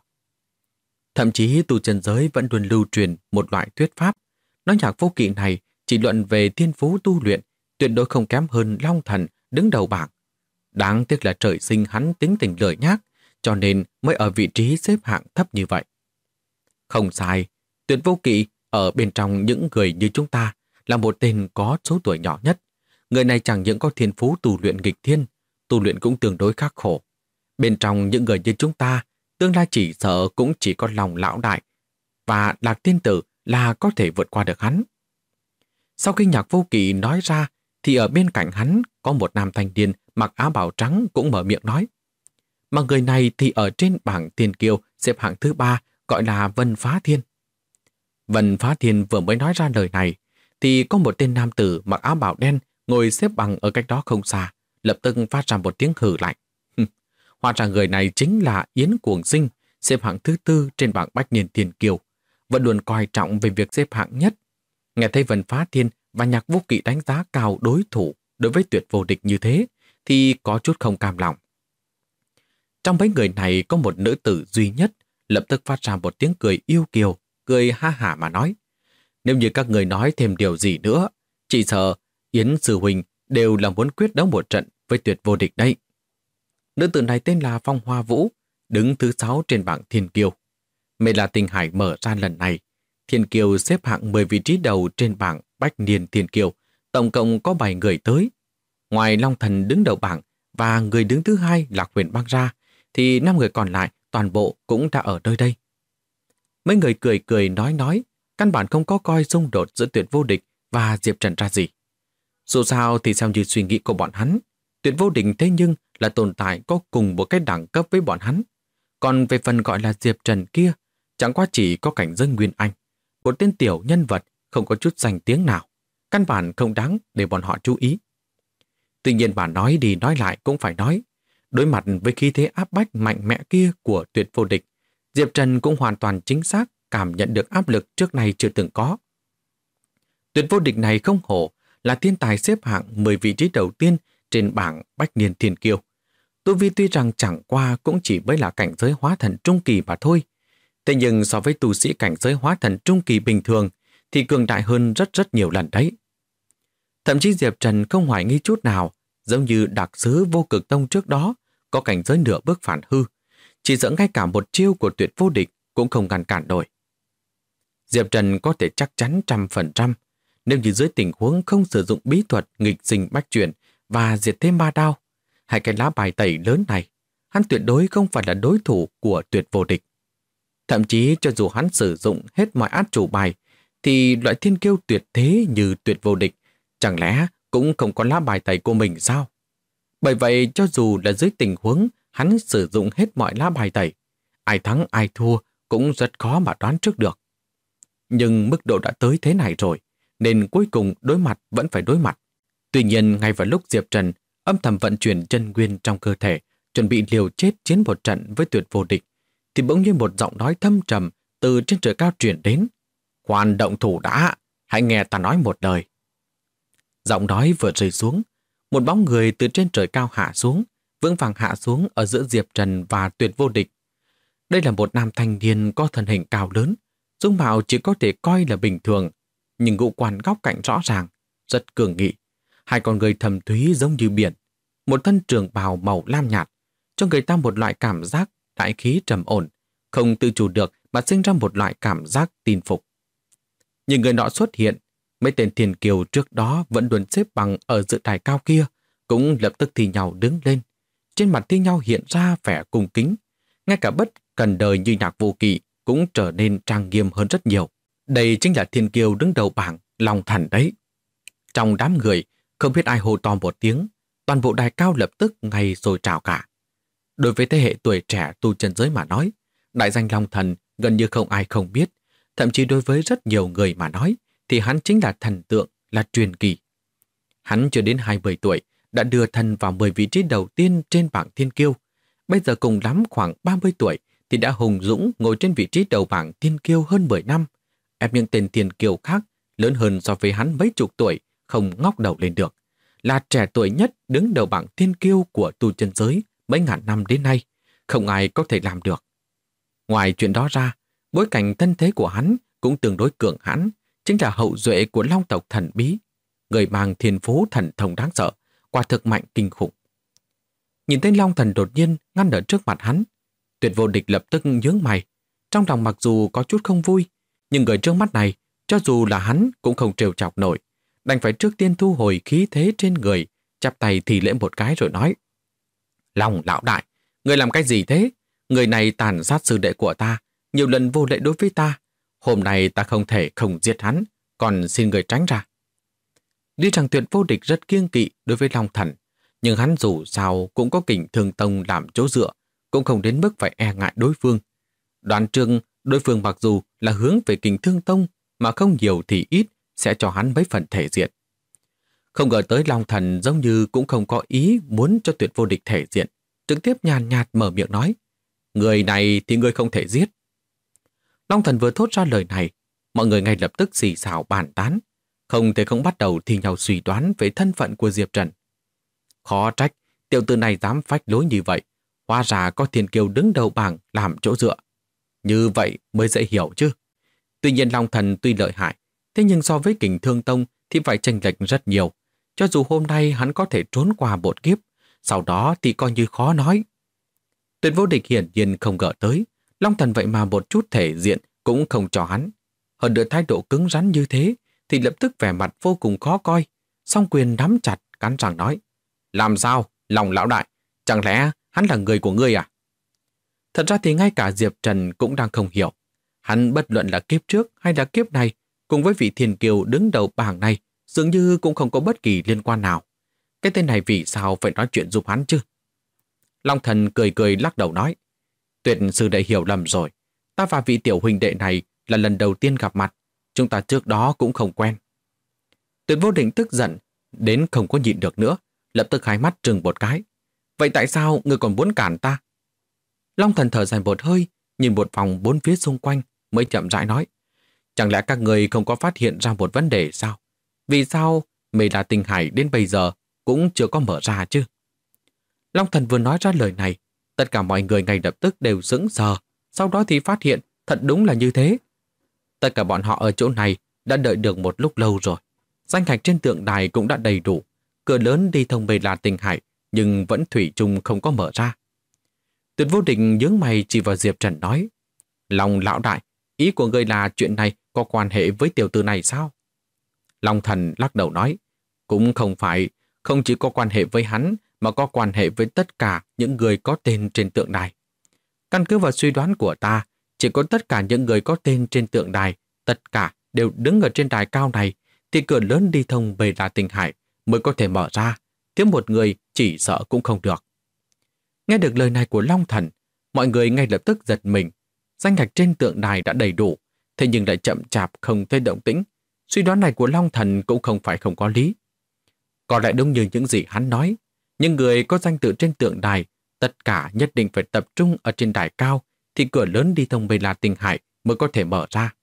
Thậm chí tu chân giới vẫn luôn lưu truyền một loại thuyết pháp, nói Nhạc Vô Kỵ này chỉ luận về thiên phú tu luyện, tuyệt đối không kém hơn Long Thần đứng đầu bảng. Đáng tiếc là trời sinh hắn tính tình lười nhác, cho nên mới ở vị trí xếp hạng thấp như vậy. Không sai, Tuyệt Vô Kỵ ở bên trong những người như chúng ta là một tên có số tuổi nhỏ nhất. Người này chẳng những có thiên phú tu luyện nghịch thiên, tu luyện cũng tương đối khắc khổ. Bên trong những người như chúng ta, tương lai chỉ sợ cũng chỉ có lòng lão đại. và Lạc Tiên Tử là có thể vượt qua được hắn. Sau khi Nhạc Vô Kỵ nói ra, thì ở bên cạnh hắn có một nam thanh niên mặc áo bào trắng cũng mở miệng nói. Mà người này thì ở trên bảng thiên kiêu xếp hạng thứ 3, gọi là Vân Phá Thiên. Vân Phá Thiên vừa mới nói ra lời này, thì có một tên nam tử mặc áo bào đen ngồi xếp bằng ở cách đó không xa, lập tức phát ra một tiếng hừ lạnh. Hóa ra người này chính là Yến Cuồng Sinh, xếp hạng thứ 4 trên bảng Bách Niên Thiên Kiêu, vẫn luôn coi trọng về việc xếp hạng nhất. Nghe thấy Vân Phá Thiên và Nhạc Vô Kỵ đánh giá cao đối thủ đối với Tuyệt Vô Địch như thế, thì có chút không cam lòng. Trong mấy người này có một nữ tử duy nhất, lập tức phát ra một tiếng cười yêu kiều, cười ha hả mà nói. Nếu như các người nói thêm điều gì nữa, chỉ sợ Yến Sư Huynh đều là muốn quyết đấu một trận với Tuyệt Vô Địch đây. Nữ tử này tên là Phong Hoa Vũ, đứng thứ 6 trên bảng Thiên Kiêu. Mê La Tinh Hải mở ra lần này, Thiên Kiêu xếp hạng 10 vị trí đầu trên bảng Bách Niên Thiên Kiêu, tổng cộng có 7 người tới. Ngoài Long Thần đứng đầu bảng và người đứng thứ 2 là Huyền Băng ra, thì 5 người còn lại toàn bộ cũng đã ở nơi đây. Mấy người cười cười nói, căn bản không có coi xung đột giữa Tuyệt Vô Địch và Diệp Trần ra gì. Dù sao thì theo như suy nghĩ của bọn hắn, Tuyệt Vô Địch thế nhưng là tồn tại có cùng một cái đẳng cấp với bọn hắn. Còn về phần gọi là Diệp Trần kia, chẳng qua chỉ có cảnh giới Nguyên Anh, một tên tiểu nhân vật không có chút danh tiếng nào, căn bản không đáng để bọn họ chú ý. Tuy nhiên bà nói đi nói lại cũng phải nói, đối mặt với khí thế áp bách mạnh mẽ kia của Tuyệt Vô Địch, Diệp Trần cũng hoàn toàn chính xác cảm nhận được áp lực trước nay chưa từng có. Tuyệt Vô Địch này không hổ là thiên tài xếp hạng 10 vị trí đầu tiên trên bảng Bách Niên Thiên Kiêu. Tu vi tuy rằng chẳng qua cũng chỉ mới là cảnh giới hóa thần trung kỳ mà thôi. Thế nhưng so với tu sĩ cảnh giới hóa thần trung kỳ bình thường thì cường đại hơn rất nhiều lần đấy. Thậm chí Diệp Trần không hoài nghi chút nào, giống như đặc sứ Vô Cực Tông trước đó có cảnh giới nửa bước phản hư, chỉ sợ ngay cả một chiêu của Tuyệt Vô Địch cũng không ngăn cản nổi. Diệp Trần có thể chắc chắn 100%, nếu như dưới tình huống không sử dụng bí thuật nghịch sinh bách chuyển và diệt thêm 3 đao, hai cái lá bài tẩy lớn này, hắn tuyệt đối không phải là đối thủ của Tuyệt Vô Địch. Thậm chí cho dù hắn sử dụng hết mọi át chủ bài, thì loại thiên kiêu tuyệt thế như Tuyệt Vô Địch chẳng lẽ cũng không có lá bài tẩy của mình sao? Bởi vậy cho dù là dưới tình huống hắn sử dụng hết mọi lá bài tẩy, ai thắng ai thua cũng rất khó mà đoán trước được. Nhưng mức độ đã tới thế này rồi, nên cuối cùng đối mặt vẫn phải đối mặt. Tuy nhiên ngay vào lúc Diệp Trần âm thầm vận chuyển chân nguyên trong cơ thể, chuẩn bị liều chết chiến một trận với Tuyệt Vô Địch, thì bỗng nhiên một giọng nói thâm trầm từ trên trời cao truyền đến. Khoan động thủ đã, hãy nghe ta nói một lời. Giọng nói vừa rơi xuống, một bóng người từ trên trời cao hạ xuống, vững vàng hạ xuống ở giữa Diệp Trần và Tuyệt Vô Địch. Đây là một nam thanh niên có thân hình cao lớn, dung mạo chỉ có thể coi là bình thường, nhưng ngũ quan góc cạnh rõ ràng, rất cường nghị. Hai con người thầm thúy giống như biển, một thân trường bào màu lam nhạt, cho người ta một loại cảm giác đại khí trầm ổn, không tự chủ được mà sinh ra một loại cảm giác tin phục. Nhưng người nọ xuất hiện, mấy tên thiên kiều trước đó vẫn luôn xếp bằng ở giữa đài cao kia, cũng lập tức thi nhau đứng lên. Trên mặt thi nhau hiện ra vẻ cung kính, ngay cả bất cần đời như Nhạc Vô Kỵ cũng trở nên trang nghiêm hơn rất nhiều. Đây chính là thiên kiều đứng đầu bảng Long Thần đấy. Trong đám người, không biết ai hô to một tiếng, toàn bộ đài cao lập tức ngay rồi trào cả. Đối với thế hệ tuổi trẻ tu chân giới mà nói, đại danh Long Thần gần như không ai không biết, thậm chí đối với rất nhiều người mà nói, thì hắn chính là thần tượng, là truyền kỳ. Hắn chưa đến 20 tuổi, đã đưa thân vào 10 vị trí đầu tiên trên bảng thiên kiêu. Bây giờ cùng lắm khoảng 30 tuổi thì đã hùng dũng ngồi trên vị trí đầu bảng thiên kiêu hơn 10 năm, ép những tên thiên kiêu khác lớn hơn so với hắn mấy chục tuổi, không ngóc đầu lên được. Là trẻ tuổi nhất đứng đầu bảng thiên kiêu của tu chân giới mấy ngàn năm đến nay, không ai có thể làm được. Ngoài chuyện đó ra, bối cảnh thân thế của hắn cũng tương đối cường hãn, chính là hậu duệ của Long tộc thần bí, người mang thiên phú thần thông đáng sợ, quả thực mạnh kinh khủng. Nhìn thấy Long Thần đột nhiên ngăn ở trước mặt hắn, Tuyệt Vô Địch lập tức nhướng mày, trong lòng mặc dù có chút không vui, nhưng người trước mắt này, cho dù là hắn cũng không trêu chọc nổi, đành phải trước tiên thu hồi khí thế trên người, chắp tay thì lễ một cái rồi nói: Long lão đại, người làm cái gì thế? Người này tàn sát sư đệ của ta, nhiều lần vô lễ đối với ta, Hôm nay ta không thể không giết hắn, còn xin người tránh ra. Tuy rằng Tuyệt Vô Địch rất kiêng kỵ đối với Long Thần, nhưng hắn dù sao cũng có Kình Thương Tông làm chỗ dựa, cũng không đến mức phải e ngại đối phương. Đoán chừng đối phương mặc dù là hướng về Kình Thương Tông, mà không nhiều thì ít sẽ cho hắn mấy phần thể diện. Không ngờ tới Long Thần giống như cũng không có ý muốn cho Tuyệt Vô Địch thể diện, trực tiếp nhàn nhạt mở miệng nói, người này thì ngươi không thể giết. Long Thần vừa thốt ra lời này, mọi người ngay lập tức xì xào bàn tán, không thể không bắt đầu thi nhau suy đoán về thân phận của Diệp Trần. Khó trách, tiểu tử này dám phách lối như vậy, hóa ra có Thiên Kiêu đứng đầu bảng làm chỗ dựa. Như vậy mới dễ hiểu chứ. Tuy nhiên Long Thần tuy lợi hại, thế nhưng so với Kình Thương Tông thì phải chênh lệch rất nhiều. Cho dù hôm nay hắn có thể trốn qua một kiếp, sau đó thì coi như khó nói. Tuyệt Vô Địch hiển nhiên không ngờ tới, Long Thần vậy mà một chút thể diện cũng không cho hắn. Hơn nữa thái độ cứng rắn như thế, thì lập tức vẻ mặt vô cùng khó coi, song quyền nắm chặt, cắn răng nói, làm sao, Long lão đại, chẳng lẽ hắn là người của ngươi à? Thật ra thì ngay cả Diệp Trần cũng đang không hiểu. Hắn bất luận là kiếp trước hay là kiếp này, cùng với vị thiên kiều đứng đầu bảng này, dường như cũng không có bất kỳ liên quan nào. Cái tên này vì sao phải nói chuyện giúp hắn chứ? Long Thần cười cười lắc đầu nói, Tuyệt sư đệ hiểu lầm rồi. Ta và vị tiểu huynh đệ này là lần đầu tiên gặp mặt, chúng ta trước đó cũng không quen. Tuyệt Vô Địch tức giận, đến không có nhịn được nữa, lập tức hai mắt trừng một cái. Vậy tại sao ngươi còn muốn cản ta? Long Thần thở dài một hơi, nhìn một vòng bốn phía xung quanh, mới chậm rãi nói, chẳng lẽ các người không có phát hiện ra một vấn đề sao? Vì sao Mê La Tinh Hải đến bây giờ cũng chưa có mở ra chứ? Long Thần vừa nói ra lời này, tất cả mọi người ngay lập tức đều sững sờ, sau đó thì phát hiện thật đúng là như thế. Tất cả bọn họ ở chỗ này đã đợi được một lúc lâu rồi. Danh ngạch trên tượng đài cũng đã đầy đủ, cửa lớn đi thông Mê La Tinh Hải nhưng vẫn thủy chung không có mở ra. Tuyệt Vô Địch nhướng mày chỉ vào Diệp Trần nói, Long lão đại, ý của ngươi là chuyện này có quan hệ với tiểu tử này sao? Long Thần lắc đầu nói, cũng không phải, không chỉ có quan hệ với hắn mà có quan hệ với tất cả những người có tên trên tượng đài. Căn cứ vào suy đoán của ta, chỉ có tất cả những người có tên trên tượng đài, tất cả đều đứng ở trên đài cao này, thì cửa lớn đi thông Mê La Tinh Hải mới có thể mở ra, thiếu một người chỉ sợ cũng không được. Nghe được lời này của Long Thần, mọi người ngay lập tức giật mình. Danh ngạch trên tượng đài đã đầy đủ, thế nhưng lại chậm chạp không thấy động tĩnh. Suy đoán này của Long Thần cũng không phải không có lý. Có lẽ đúng như những gì hắn nói, những người có danh tự trên tượng đài, tất cả nhất định phải tập trung ở trên đài cao, thì cửa lớn đi thông Mê La Tinh Hải mới có thể mở ra.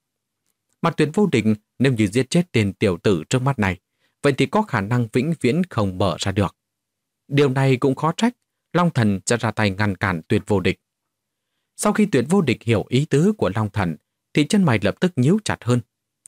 Mà Tuyệt Vô Địch nếu như giết chết tên tiểu tử trước mắt này, vậy thì có khả năng vĩnh viễn không mở ra được. Điều này cũng khó trách, Long Thần sẽ ra tay ngăn cản Tuyệt Vô Địch. Sau khi Tuyệt Vô Địch hiểu ý tứ của Long Thần, thì chân mày lập tức nhíu chặt hơn.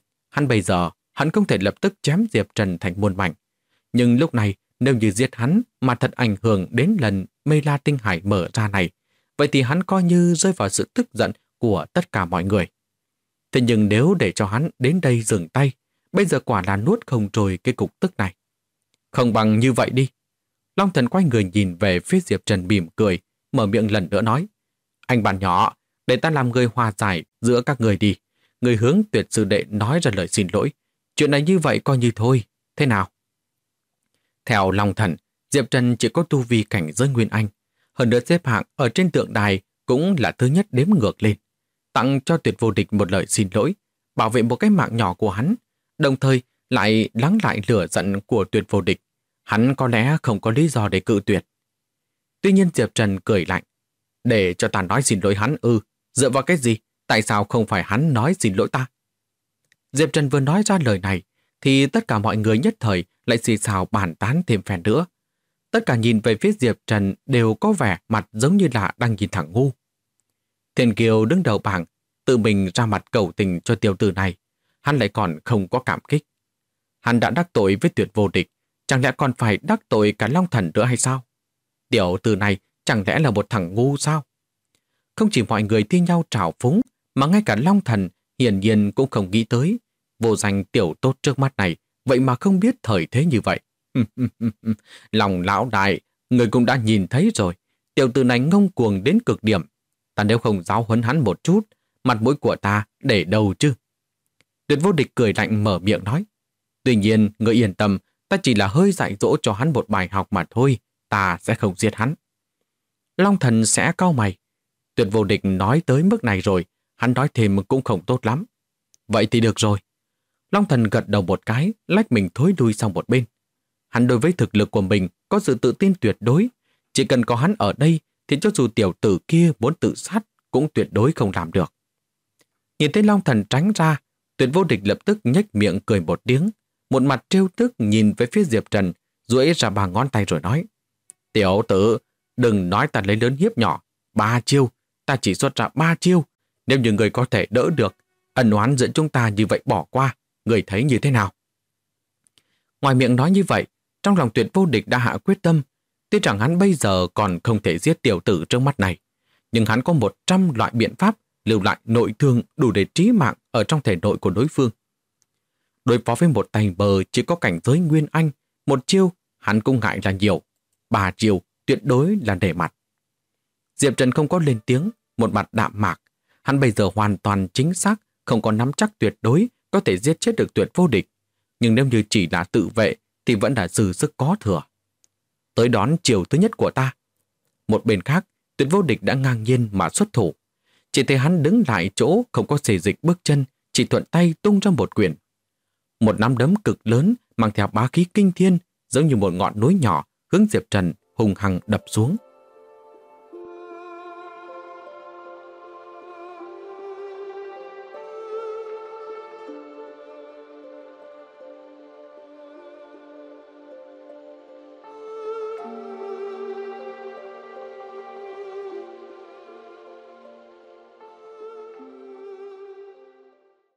Bây giờ, hắn không thể lập tức chém Diệp Trần thành muôn mảnh. Nhưng lúc này, nếu như giết hắn mà thật ảnh hưởng đến lần Mê La Tinh Hải mở ra này, vậy thì hắn coi như rơi vào sự tức giận của tất cả mọi người. Thế nhưng nếu để cho hắn đến đây dừng tay, bây giờ quả là nuốt không trôi cái cục tức này. Không bằng như vậy đi. Long Thần quay người nhìn về phía Diệp Trần mỉm cười, mở miệng lần nữa nói, anh bạn nhỏ, để ta làm người hòa giải giữa các người đi. Người hướng Tuyệt sư đệ nói ra lời xin lỗi. Chuyện này như vậy coi như thôi. Thế nào? Theo Long Thần, Diệp Trần chỉ có tu vi cảnh giới Nguyên Anh. Hơn nữa xếp hạng ở trên tượng đài cũng là thứ nhất đếm ngược lên. Tặng cho Tuyệt Vô Địch một lời xin lỗi, bảo vệ một cái mạng nhỏ của hắn, đồng thời lại lắng lại lửa giận của Tuyệt Vô Địch. Hắn có lẽ không có lý do để cự tuyệt. Tuy nhiên Diệp Trần cười lạnh. Để cho ta nói xin lỗi hắn dựa vào cái gì? Tại sao không phải hắn nói xin lỗi ta? Diệp Trần vừa nói ra lời này, thì tất cả mọi người nhất thời lại xì xào bàn tán thêm phen nữa. Tất cả nhìn về phía Diệp Trần đều có vẻ mặt giống như là đang nhìn thẳng ngu. Thiên Kiều đứng đầu bảng, tự mình ra mặt cầu tình cho tiểu tử này. Hắn lại còn không có cảm kích. Hắn đã đắc tội với Tuyệt Vô Địch, chẳng lẽ còn phải đắc tội cả Long Thần nữa hay sao? Tiểu tử này chẳng lẽ là một thằng ngu sao? Không chỉ mọi người thi nhau trào phúng, mà ngay cả Long Thần hiển nhiên cũng không nghĩ tới. Vô danh tiểu tốt trước mắt này, vậy mà không biết thời thế như vậy. Lòng lão đại, người cũng đã nhìn thấy rồi. Tiểu tử này ngông cuồng đến cực điểm. Ta nếu không giáo huấn hắn một chút, mặt mũi của ta để đâu chứ? Tuyệt Vô Địch cười lạnh mở miệng nói. Tuy nhiên, ngươi yên tâm, ta chỉ là hơi dạy dỗ cho hắn một bài học mà thôi, ta sẽ không giết hắn. Long Thần sẽ cau mày. Tuyệt Vô Địch nói tới mức này rồi, hắn nói thêm cũng không tốt lắm. Vậy thì được rồi. Long Thần gật đầu một cái, lách mình thối lui sang một bên. Hắn đối với thực lực của mình có sự tự tin tuyệt đối. Chỉ cần có hắn ở đây thì cho dù tiểu tử kia muốn tự sát cũng tuyệt đối không làm được. Nhìn thấy Long Thần tránh ra, Tuyệt Vô Địch lập tức nhếch miệng cười một tiếng, một mặt trêu tức nhìn về phía Diệp Trần, duỗi ra 3 ngón tay rồi nói. Tiểu tử, đừng nói ta lấy lớn hiếp nhỏ. 3 chiêu, ta chỉ xuất ra 3 chiêu. Nếu như người có thể đỡ được, ân oán giữa chúng ta như vậy bỏ qua, người thấy như thế nào? Ngoài miệng nói như vậy, trong lòng Tuyệt Vô Địch đã hạ quyết tâm. Tuy rằng hắn bây giờ còn không thể giết tiểu tử trước mắt này, nhưng hắn có 100 loại biện pháp lưu lại nội thương đủ để trí mạng ở trong thể nội của đối phương. Đối phó với một tay bờ chỉ có cảnh giới Nguyên Anh, một chiêu hắn cũng ngại là nhiều, 3 chiêu tuyệt đối là nể mặt. Diệp Trần không có lên tiếng, một mặt đạm mạc. Hắn bây giờ hoàn toàn chính xác, không có nắm chắc tuyệt đối có thể giết chết được Tuyệt Vô Địch. Nhưng nếu như chỉ là tự vệ thì vẫn là dư sức có thừa. Tới đón chiều thứ nhất của ta. Một bên khác, Tuyệt Vô Địch đã ngang nhiên mà xuất thủ. Chỉ thấy hắn đứng lại chỗ không có xề dịch bước chân, chỉ thuận tay tung ra một quyền. Một nắm đấm cực lớn mang theo bá khí kinh thiên, giống như một ngọn núi nhỏ hướng Diệp Trần hùng hăng đập xuống.